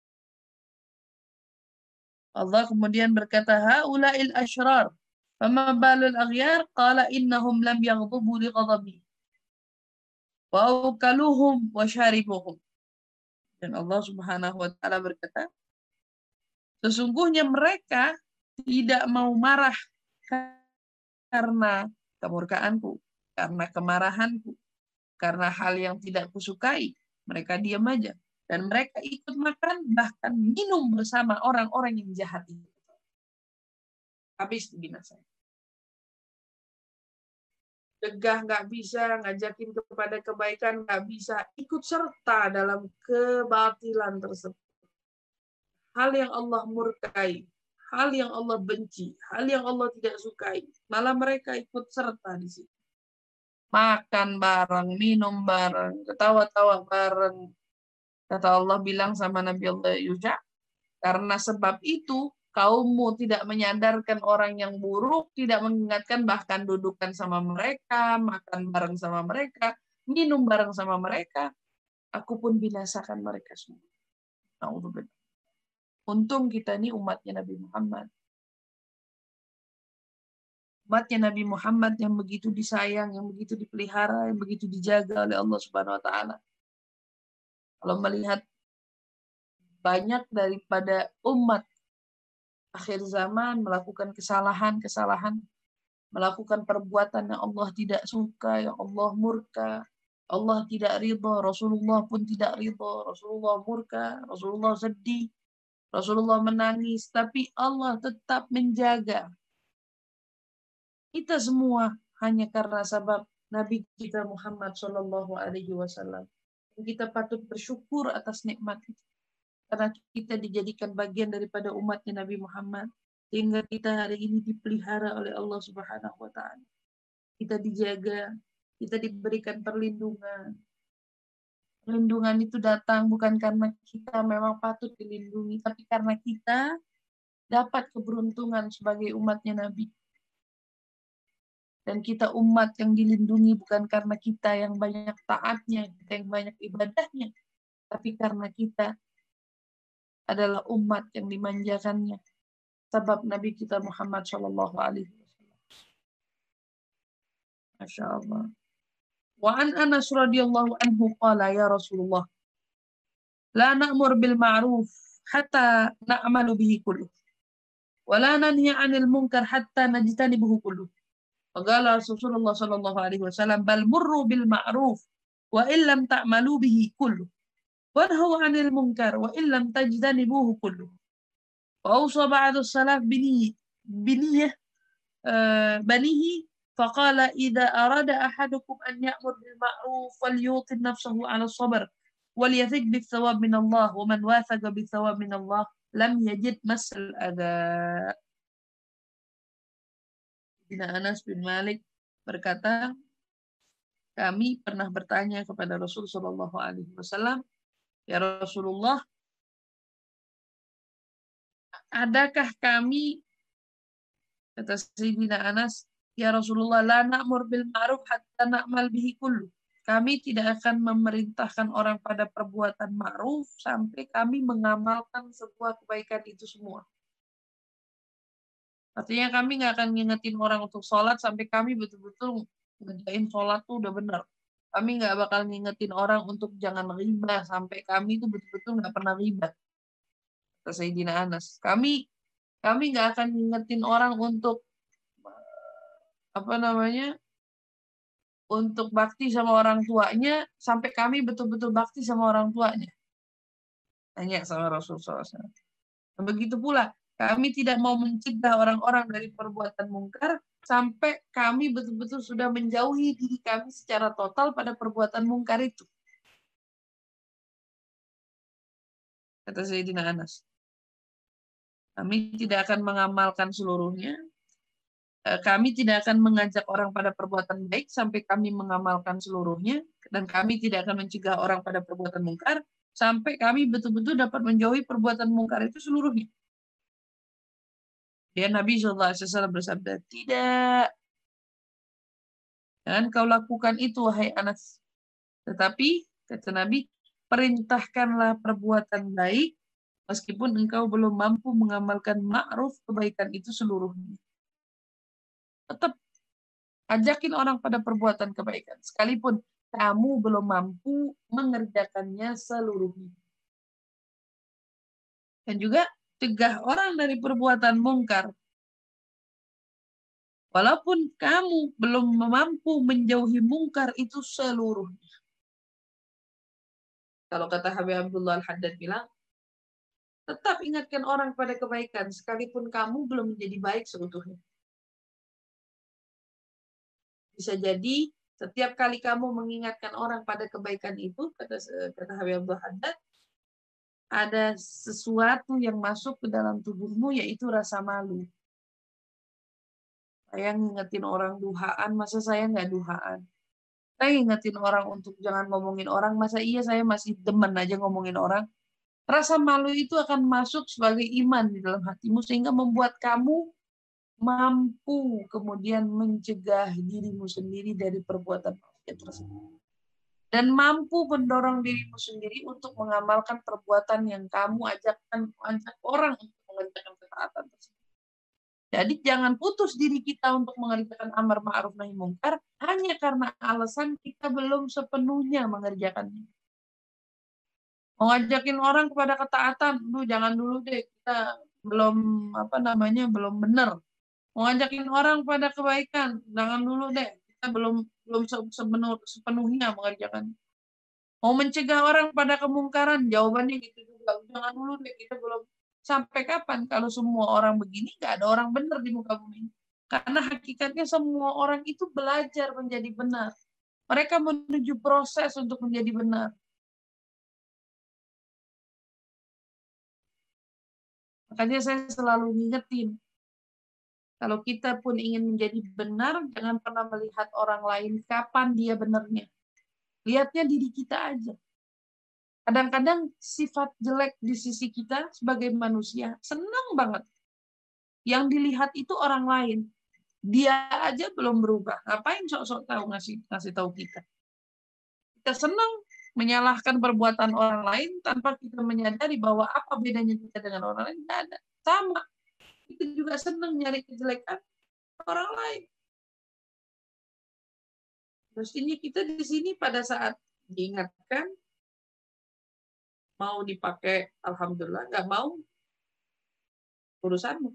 Allah kemudian berkata, haula'il asyrar, fama balul aghyar, qala innahum lam yaghdubu li ghadabi wa ukaluhum wa syaribuhum. Dan Allah Subhanahu wa taala berkata, sesungguhnya mereka tidak mau marah karena kemurkaanku, karena kemarahanku, karena hal yang tidak kusukai. Mereka diam aja. Dan mereka ikut makan, bahkan minum bersama orang-orang yang jahat itu. Habis binasa. Cegah nggak bisa, ngajakin kepada kebaikan nggak bisa, ikut serta dalam kebatilan tersebut. Hal yang Allah murkai, hal yang Allah benci, hal yang Allah tidak sukai, malah mereka ikut serta di situ. Makan bareng, minum bareng, ketawa-tawa bareng. Kata Allah bilang sama Nabi Allah Yusha', karena sebab itu kaummu tidak menyadarkan orang yang buruk, tidak mengingatkan, bahkan dudukkan sama mereka, makan bareng sama mereka, minum bareng sama mereka, aku pun binasakan mereka semua. Na'udzubillah. Untung kita ini umatnya Nabi Muhammad. Umatnya Nabi Muhammad yang begitu disayang, yang begitu dipelihara, yang begitu dijaga oleh Allah Subhanahu wa taala. Kalau melihat banyak daripada umat akhir zaman melakukan kesalahan-kesalahan, melakukan perbuatan yang Allah tidak suka, yang Allah murka, Allah tidak ridha, Rasulullah pun tidak ridha, Rasulullah murka, Rasulullah sedih, Rasulullah menangis, tapi Allah tetap menjaga kita semua hanya karena sebab Nabi kita Muhammad Shallallahu Alaihi Wasallam. Kita patut bersyukur atas nikmat itu. Karena kita dijadikan bagian daripada umatnya Nabi Muhammad. Sehingga kita hari ini dipelihara oleh Allah Subhanahu Wa Taala. Kita dijaga, kita diberikan perlindungan. Perlindungan itu datang bukan karena kita memang patut dilindungi, tapi karena kita dapat keberuntungan sebagai umatnya Nabi. Dan kita umat yang dilindungi bukan karena kita yang banyak taatnya, kita yang banyak ibadahnya, tapi karena kita adalah umat yang dimanjakannya. Sebab Nabi kita Muhammad Shallallahu Alaihi Wasallam. Masya Allah. Wa an Anas radhiyallahu anhu qala ya Rasulullah, la na'mur bil ma'ruf hatta na'malu bihi kulluh, wa la nanhi 'anil munkar hatta najtanibuhu kulluh. Faqala Rasulullah sallallahu alaihi wasallam bal murru bil ma'ruf wa illam ta'malu bihi kullu wanhaw 'anil munkar wa illam tajtanibuhu kullu. Wa awsa ba'du salaf biniyah banihi faqala idza arada ahadukum an ya'mur bil ma'ruf falyutin nafsahu 'ala as-sabr wal yathik bis thawab min Allah wa man wathaqa bis thawab min Allah lam yajid masal adha. Anas bin Malik berkata, kami pernah bertanya kepada Rasul Shallallahu Alaihi Wasallam, ya Rasulullah, adakah kami, kata Sayyidina Anas, ya Rasulullah, la na'mur bil ma'ruf hatta na'mal bihi kullu. Kami tidak akan memerintahkan orang pada perbuatan ma'ruf sampai kami mengamalkan sebuah kebaikan itu semua. Artinya kami nggak akan ngingetin orang untuk sholat sampai kami betul-betul ngerjain sholat tuh udah benar. Kami nggak bakal ngingetin orang untuk jangan riba sampai kami tuh betul-betul nggak pernah riba. Kata Sayyidina Anas. Kami nggak akan ngingetin orang untuk untuk bakti sama orang tuanya sampai kami betul-betul bakti sama orang tuanya. Tanya sama Rasulullah SAW. Begitu pula kami tidak mau mencegah orang-orang dari perbuatan mungkar sampai kami betul-betul sudah menjauhi diri kami secara total pada perbuatan mungkar itu. Kata Sayyidina Anas. Kami tidak akan mengamalkan seluruhnya. Kami tidak akan mengajak orang pada perbuatan baik sampai kami mengamalkan seluruhnya. Dan kami tidak akan mencegah orang pada perbuatan mungkar sampai kami betul-betul dapat menjauhi perbuatan mungkar itu seluruhnya. Dan Nabi SAW bersabda, tidak. Dan kau lakukan itu, wahai Anas. Tetapi, kata Nabi, perintahkanlah perbuatan baik, meskipun engkau belum mampu mengamalkan ma'ruf kebaikan itu seluruhnya. Tetap ajakin orang pada perbuatan kebaikan, sekalipun kamu belum mampu mengerjakannya seluruhnya. Dan juga cegah orang dari perbuatan mungkar. Walaupun kamu belum mampu menjauhi mungkar itu seluruhnya. Kalau kata Habib Abdullah Al-Haddad bilang, tetap ingatkan orang pada kebaikan, sekalipun kamu belum menjadi baik seutuhnya. Bisa jadi, setiap kali kamu mengingatkan orang pada kebaikan itu, kata Habib Abdullah Haddad, ada sesuatu yang masuk ke dalam tubuhmu, yaitu rasa malu. Saya ngingetin orang duhaan, masa saya nggak duhaan? Saya ngingetin orang untuk jangan ngomongin orang, masa iya saya masih demen aja ngomongin orang? Rasa malu itu akan masuk sebagai iman di dalam hatimu, sehingga membuat kamu mampu kemudian mencegah dirimu sendiri dari perbuatan maksiat tersebut. dan mampu mendorong dirimu sendiri untuk mengamalkan perbuatan yang kamu ajak orang untuk mengerjakan ketaatan tersebut. Jadi jangan putus diri kita untuk mengerjakan amar ma'ruf nahi mungkar hanya karena alasan kita belum sepenuhnya mengerjakannya. Mau ngajakin orang kepada ketaatan, jangan dulu deh, kita belum belum benar. Mau ngajakin orang pada kebaikan, jangan dulu deh, kita belum sepenuhnya mengerjakan. Mau mencegah orang pada kemungkaran, jawabannya gitu juga. Jangan dulu deh, kita belum. Sampai kapan kalau semua orang begini, nggak ada orang benar di muka bumi. Karena hakikatnya semua orang itu belajar menjadi benar. Mereka menuju proses untuk menjadi benar. Makanya saya selalu ngingetin, kalau kita pun ingin menjadi benar, jangan pernah melihat orang lain kapan dia benarnya. Lihatnya diri kita aja. Kadang-kadang sifat jelek di sisi kita sebagai manusia, senang banget. Yang dilihat itu orang lain. Dia aja belum berubah. Ngapain sok-sok tahu ngasih tahu kita? Kita senang menyalahkan perbuatan orang lain tanpa kita menyadari bahwa apa bedanya kita dengan orang lain. Tidak ada. Sama. Kita juga senang nyari kejelekan orang lain. Terus ini kita di sini pada saat diingatkan, mau dipakai, alhamdulillah, nggak mau, urusanmu.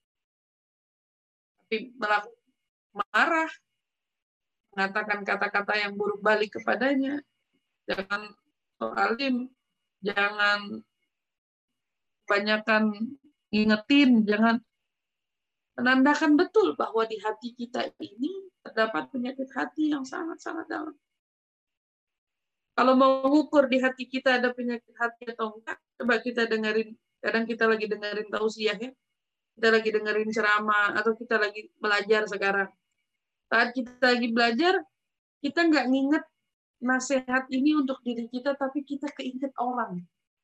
Tapi marah, mengatakan kata-kata yang buruk balik kepadanya, jangan soalim, jangan banyakkan ngingetin, jangan menandakan betul bahwa di hati kita ini terdapat penyakit hati yang sangat-sangat dalam. Kalau mau mengukur di hati kita ada penyakit hati atau enggak, coba kita dengerin, kadang kita lagi dengerin tausiah ya, kita lagi dengerin ceramah, atau kita lagi belajar sekarang. Saat kita lagi belajar, kita nggak nginget nasihat ini untuk diri kita, tapi kita keinget orang.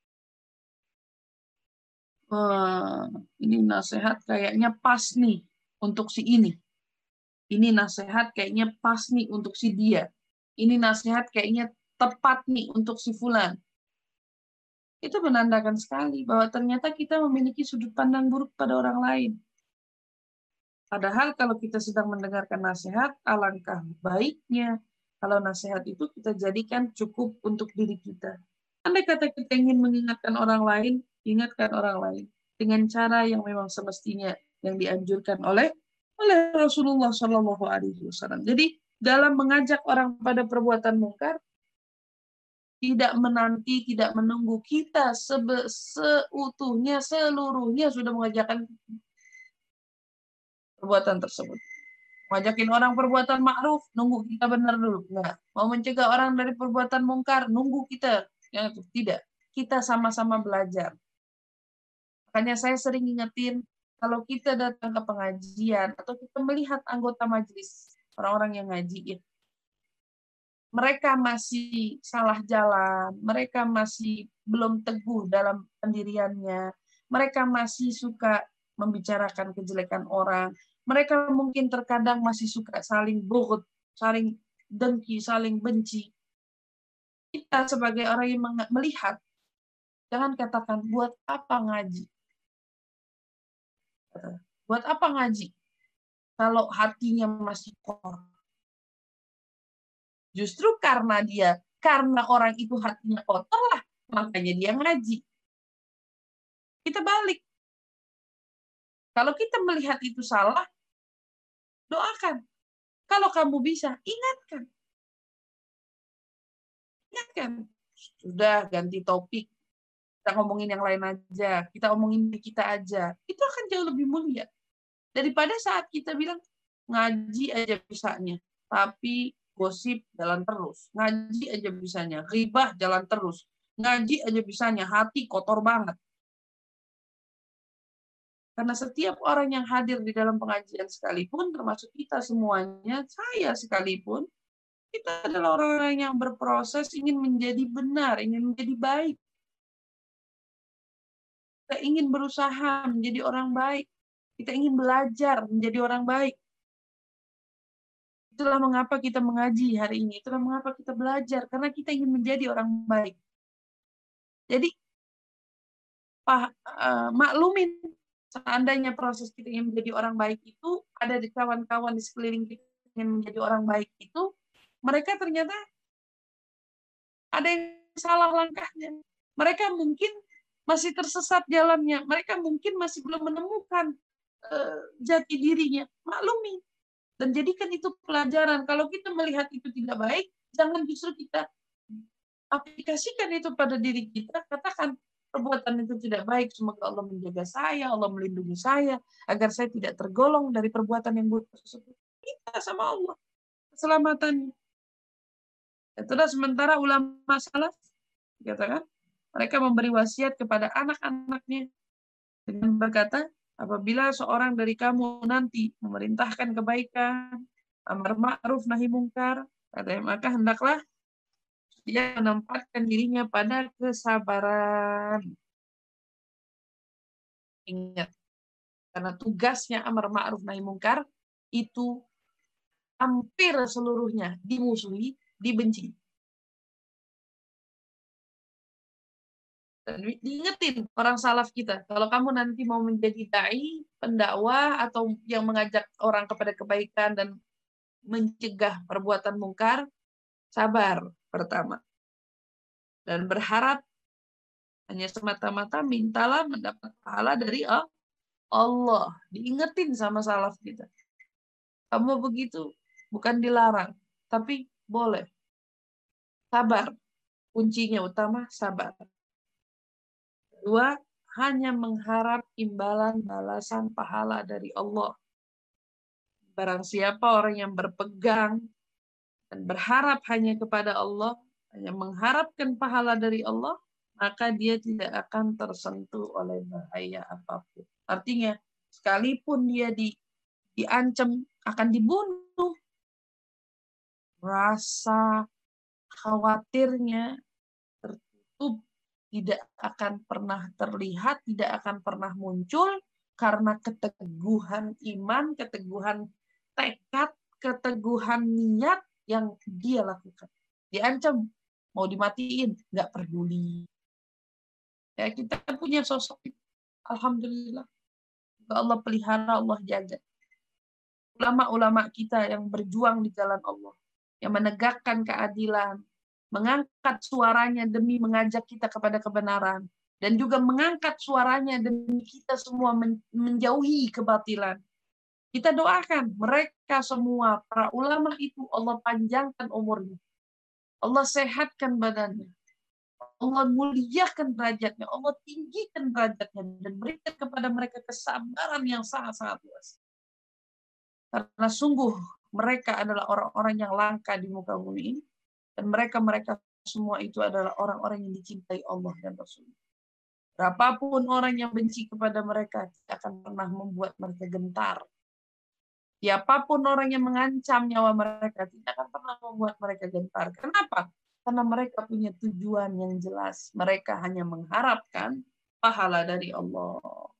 Wah, ini nasihat kayaknya pas nih untuk si ini. Ini nasihat kayaknya pas nih untuk si dia. Ini nasihat kayaknya tepat nih untuk si fulan. Itu menandakan sekali bahwa ternyata kita memiliki sudut pandang buruk pada orang lain. Padahal kalau kita sedang mendengarkan nasihat, alangkah baiknya kalau nasihat itu kita jadikan cukup untuk diri kita. Andai kata kita ingin mengingatkan orang lain, ingatkan orang lain dengan cara yang memang semestinya yang dianjurkan oleh Rasulullah Shallallahu Alaihi Wasallam. Jadi dalam mengajak orang pada perbuatan mungkar, tidak menanti, tidak menunggu kita seutuhnya, seluruhnya sudah mengajarkan perbuatan tersebut. Ngajakin orang perbuatan ma'ruf, nunggu kita benar dulu. Enggak. Mau mencegah orang dari perbuatan mungkar, nunggu kita. Ya, tidak. Kita sama-sama belajar. Makanya saya sering ingetin, kalau kita datang ke pengajian, atau kita melihat anggota majelis, orang-orang yang ngaji, ya, mereka masih salah jalan, mereka masih belum teguh dalam pendiriannya, mereka masih suka membicarakan kejelekan orang, mereka mungkin terkadang masih suka saling bughd, saling dengki, saling benci. Kita sebagai orang yang melihat, jangan katakan, buat apa ngaji? Buat apa ngaji? Kalau hatinya masih kotor. Justru karena orang itu hatinya kotor lah, makanya dia ngaji. Kita balik. Kalau kita melihat itu salah, doakan. Kalau kamu bisa, ingatkan. Ingatkan. Sudah, ganti topik. Kita ngomongin yang lain aja. Kita omongin diri kita aja. Itu akan jauh lebih mulia. Daripada saat kita bilang, ngaji aja bisanya. Tapi gosip jalan terus. Ngaji aja bisanya. Ribah jalan terus. Ngaji aja bisanya. Hati kotor banget. Karena setiap orang yang hadir di dalam pengajian sekalipun, termasuk kita semuanya, saya sekalipun, kita adalah orang-orang yang berproses ingin menjadi benar, ingin menjadi baik. Kita ingin berusaha menjadi orang baik. Kita ingin belajar menjadi orang baik. Itulah mengapa kita mengaji hari ini. Itulah mengapa kita belajar. Karena kita ingin menjadi orang baik. Jadi, maklumin seandainya proses kita ingin menjadi orang baik itu, ada di kawan-kawan di sekeliling kita ingin menjadi orang baik itu, mereka ternyata ada yang salah langkahnya. Mereka mungkin masih tersesat jalannya. Mereka mungkin masih belum menemukan jati dirinya. Maklumi. Dan jadikan itu pelajaran. Kalau kita melihat itu tidak baik, jangan justru kita aplikasikan itu pada diri kita. Katakan, perbuatan itu tidak baik. Semoga Allah menjaga saya, Allah melindungi saya, agar saya tidak tergolong dari perbuatan yang buruk tersebut. Kita sama Allah. Keselamatannya. Itulah sementara ulama salaf, katakan, mereka memberi wasiat kepada anak-anaknya dengan berkata, apabila seorang dari kamu nanti memerintahkan kebaikan, amar ma'ruf nahi mungkar, katanya, maka hendaklah dia menempatkan dirinya pada kesabaran. Ingat, karena tugasnya amar ma'ruf nahi mungkar itu hampir seluruhnya dimusuhi, dibenci. Dan diingetin orang salaf kita, kalau kamu nanti mau menjadi dai, pendakwah, atau yang mengajak orang kepada kebaikan dan mencegah perbuatan mungkar, sabar pertama. Dan berharap hanya semata-mata mintalah mendapat pahala dari Allah. Diingetin sama salaf kita. Kamu begitu, bukan dilarang, tapi boleh. Sabar. Kuncinya utama, sabar. Kedua, hanya mengharap imbalan balasan pahala dari Allah. Barang siapa orang yang berpegang dan berharap hanya kepada Allah, hanya mengharapkan pahala dari Allah, maka dia tidak akan tersentuh oleh bahaya apapun. Artinya, sekalipun dia diancam akan dibunuh, rasa khawatirnya tertutup, tidak akan pernah terlihat, tidak akan pernah muncul, karena keteguhan iman, keteguhan tekad, keteguhan niat yang dia lakukan. Diancam, mau dimatiin, nggak peduli. Ya, kita punya sosok, alhamdulillah. Allah pelihara, Allah jaga. Ulama-ulama kita yang berjuang di jalan Allah, yang menegakkan keadilan, mengangkat suaranya demi mengajak kita kepada kebenaran, dan juga mengangkat suaranya demi kita semua menjauhi kebatilan. Kita doakan mereka semua, para ulama itu, Allah panjangkan umurnya, Allah sehatkan badannya, Allah muliakan derajatnya, Allah tinggikan derajatnya, dan berikan kepada mereka kesabaran yang sangat-sangat luas. Karena sungguh mereka adalah orang-orang yang langka di muka bumi ini, dan mereka semua itu adalah orang-orang yang dicintai Allah dan Rasul. Berapapun orang yang benci kepada mereka tidak akan pernah membuat mereka gentar. Siapapun orang yang mengancam nyawa mereka tidak akan pernah membuat mereka gentar. Kenapa? Karena mereka punya tujuan yang jelas. Mereka hanya mengharapkan pahala dari Allah.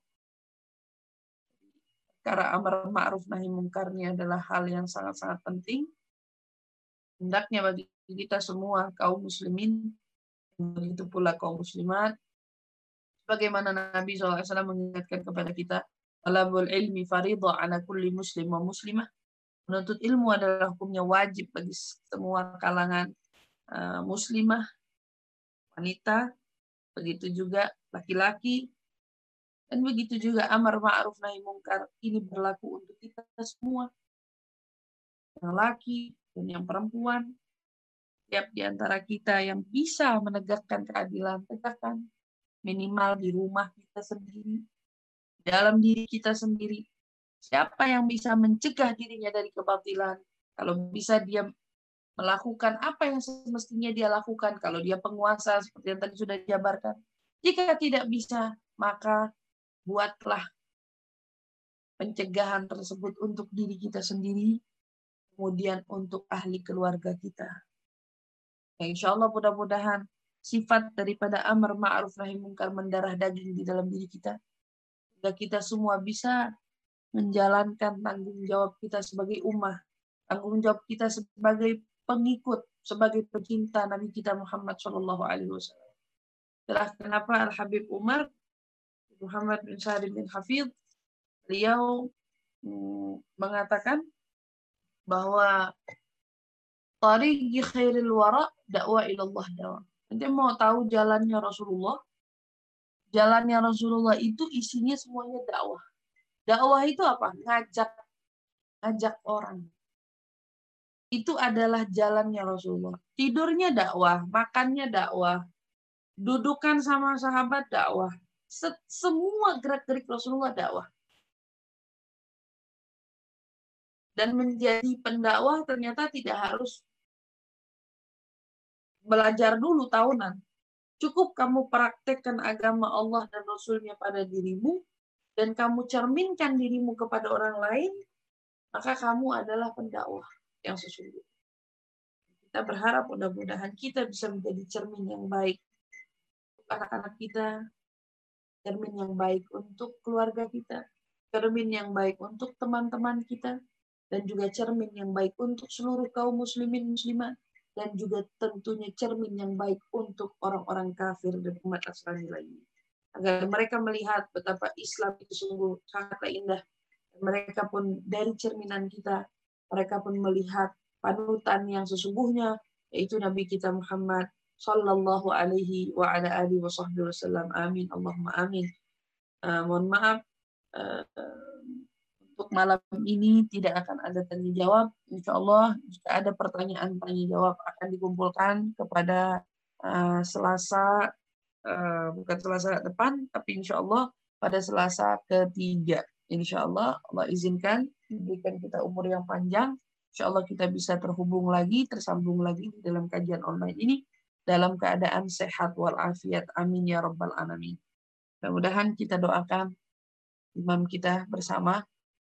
Karena amar ma'ruf nahi mungkarnya adalah hal yang sangat-sangat penting. Hendaknya bagi kita semua kaum muslimin, begitu pula kaum muslimat, bagaimana Nabi SAW mengingatkan kepada kita, talabul ilmi fardhu ala kulli muslim wa muslimah. Menuntut ilmu adalah hukumnya wajib bagi semua kalangan muslimah, wanita, begitu juga laki-laki, dan begitu juga amar ma'ruf nahi mungkar. Ini berlaku untuk kita semua, yang laki dan yang perempuan. Tiap di antara kita yang bisa menegakkan keadilan, tegakkan. Minimal di rumah kita sendiri, dalam diri kita sendiri. Siapa yang bisa mencegah dirinya dari kebatilan? Kalau bisa dia melakukan apa yang semestinya dia lakukan. Kalau dia penguasa, seperti yang tadi sudah dijabarkan. Jika tidak bisa, maka buatlah pencegahan tersebut untuk diri kita sendiri, kemudian untuk ahli keluarga kita. Ya, insya Allah mudah-mudahan sifat daripada amar ma'ruf nahi mungkar mendarah daging di dalam diri kita, sehingga kita semua bisa menjalankan tanggung jawab kita sebagai ummah tanggung jawab kita sebagai pengikut, sebagai pecinta Nabi kita Muhammad Shallallahu Alaihi Wasallam. Itulah kenapa Al Habib Umar Muhammad bin Salim bin Hafidh, beliau mengatakan bahwa tariqi khairil wara dakwah ilallah dawa. Nanti mau tahu jalannya Rasulullah. Jalannya Rasulullah itu isinya semuanya dakwah. Dakwah itu apa? Ngajak orang. Itu adalah jalannya Rasulullah. Tidurnya dakwah, makannya dakwah, dudukan sama sahabat dakwah. Semua gerak-gerik Rasulullah dakwah. Dan menjadi pendakwah ternyata tidak harus belajar dulu tahunan. Cukup kamu praktekkan agama Allah dan Rasulnya pada dirimu, dan kamu cerminkan dirimu kepada orang lain, maka kamu adalah pendakwah yang sesungguhnya. Kita berharap mudah-mudahan kita bisa menjadi cermin yang baik untuk anak-anak kita, cermin yang baik untuk keluarga kita, cermin yang baik untuk teman-teman kita, dan juga cermin yang baik untuk seluruh kaum muslimin muslimat, dan juga tentunya cermin yang baik untuk orang-orang kafir dan umat Nasrani lainnya. Agar mereka melihat betapa Islam itu sungguh sangatlah indah. Mereka pun dari cerminan kita, mereka pun melihat panutan yang sesungguhnya, yaitu Nabi kita Muhammad Sallallahu Alaihi wa ala alihi wasallam. Amin. Allahumma amin. Mohon maaf, untuk malam ini tidak akan ada tanya jawab. Insya Allah jika ada pertanyaan tanya jawab akan dikumpulkan kepada Selasa, bukan Selasa depan, tapi insya Allah pada Selasa ketiga. Insya Allah, Allah izinkan diberikan kita umur yang panjang. Insya Allah kita bisa terhubung lagi, tersambung lagi di dalam kajian online ini dalam keadaan sehat walafiat. Amin ya rabbal alamin. Mudah-mudahan kita doakan imam kita bersama,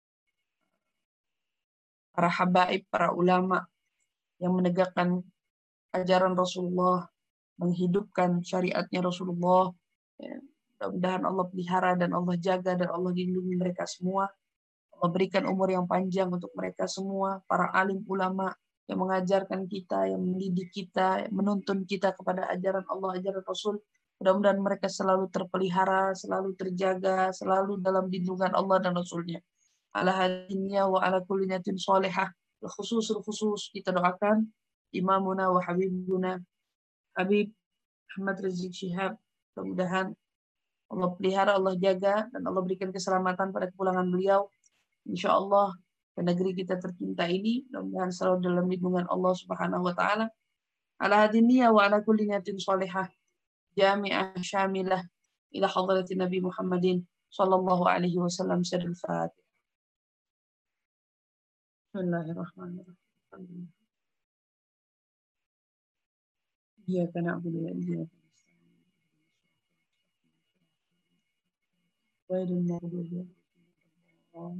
para habaib, para ulama yang menegakkan ajaran Rasulullah, menghidupkan syariatnya Rasulullah. Ya, mudah-mudahan Allah pelihara dan Allah jaga dan Allah lindungi mereka semua. Allah berikan umur yang panjang untuk mereka semua, para alim ulama yang mengajarkan kita, yang mendidik kita, yang menuntun kita kepada ajaran Allah, ajaran Rasul. Mudah-mudahan mereka selalu terpelihara, selalu terjaga, selalu dalam lindungan Allah dan Rasulnya. Ala hadiniya wa ala kulli niyatin salihah. Khusus kita doakan imamuna wa habibuna Habib Ahmad Rizik Syihab. Mudah-mudahan Allah pelihara, Allah jaga, dan Allah berikan keselamatan pada kepulangan beliau. Insya Allah ke negeri kita tercinta ini, mudah-mudahan selalu dalam lindungan Allah Subhanahu wa Ta'ala. Ala hadiniya wa ala kulli niyatin salihah. Jami'ah syamilah ila hadratin Nabi Muhammadin sallallahu alaihi wasallam. Syarul Fatih. Bismillahirrahmanirrahim. Iyyaka na'budu wa iyyaka nasta'in. Ghairil maghdubi alaihim.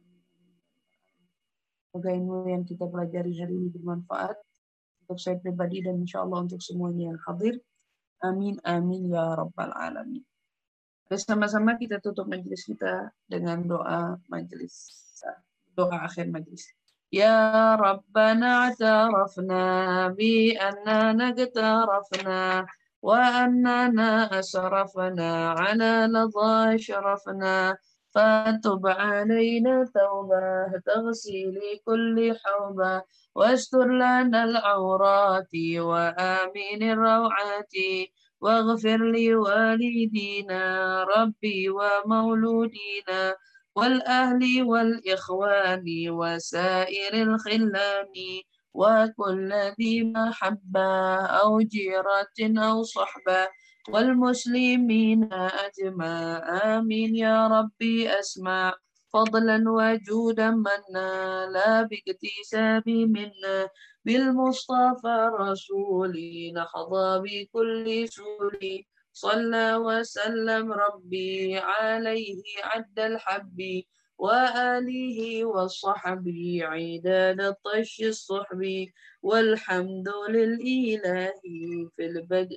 Semoga ilmu yang kita pelajari hari ini bermanfaat untuk saya pribadi dan insya Allah untuk semuanya yang hadir. Amin, amin, ya rabbal alamin. Bersama-sama kita tutup majelis kita dengan doa majelis, doa akhir majelis. Ya Rabbana atarafna bi annana nagtarafna wa annana asrafna ala ladha ashrafna fatub alayna tawbah taghsili kulli hawbah واستر لنا العورات وآمن الروعات واغفر لوالدينا ربي ومولودينا والأهل والإخوان وسائر الخلان وكل ذي محبة أو جيرة أو صحبة والمسلمين أجمع آمين يا ربي أسمع فضلا وجودا منا لا باكتساب منا بالمصطفى رسولي نحظى بكل سولي صلى وسلم ربي عليه عد الحب وآله وصحبه عداد الطش الصحب والحمد للإله في البدء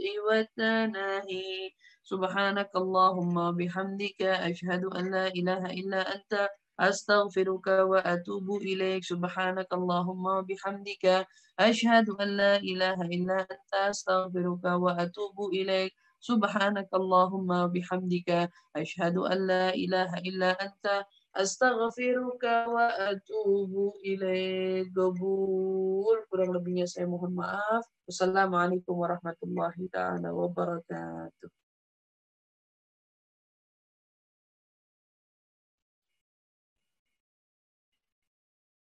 والتناهي سبحانك اللهم بحمدك أشهد أن لا إله إلا أنت أستغفرك وأتوب إليك. سبحانك اللهم وبحمدك أشهد أن لا إله إلا أنت أستغفرك وأتوب إليك. سبحانك اللهم وبحمدك أشهد أن لا إله إلا أنت أستغفرك وأتوب إليك. Gabul. Kurang lebihnya saya mohon maaf. Wassalamualaikum warahmatullahi taala wabarakatuh.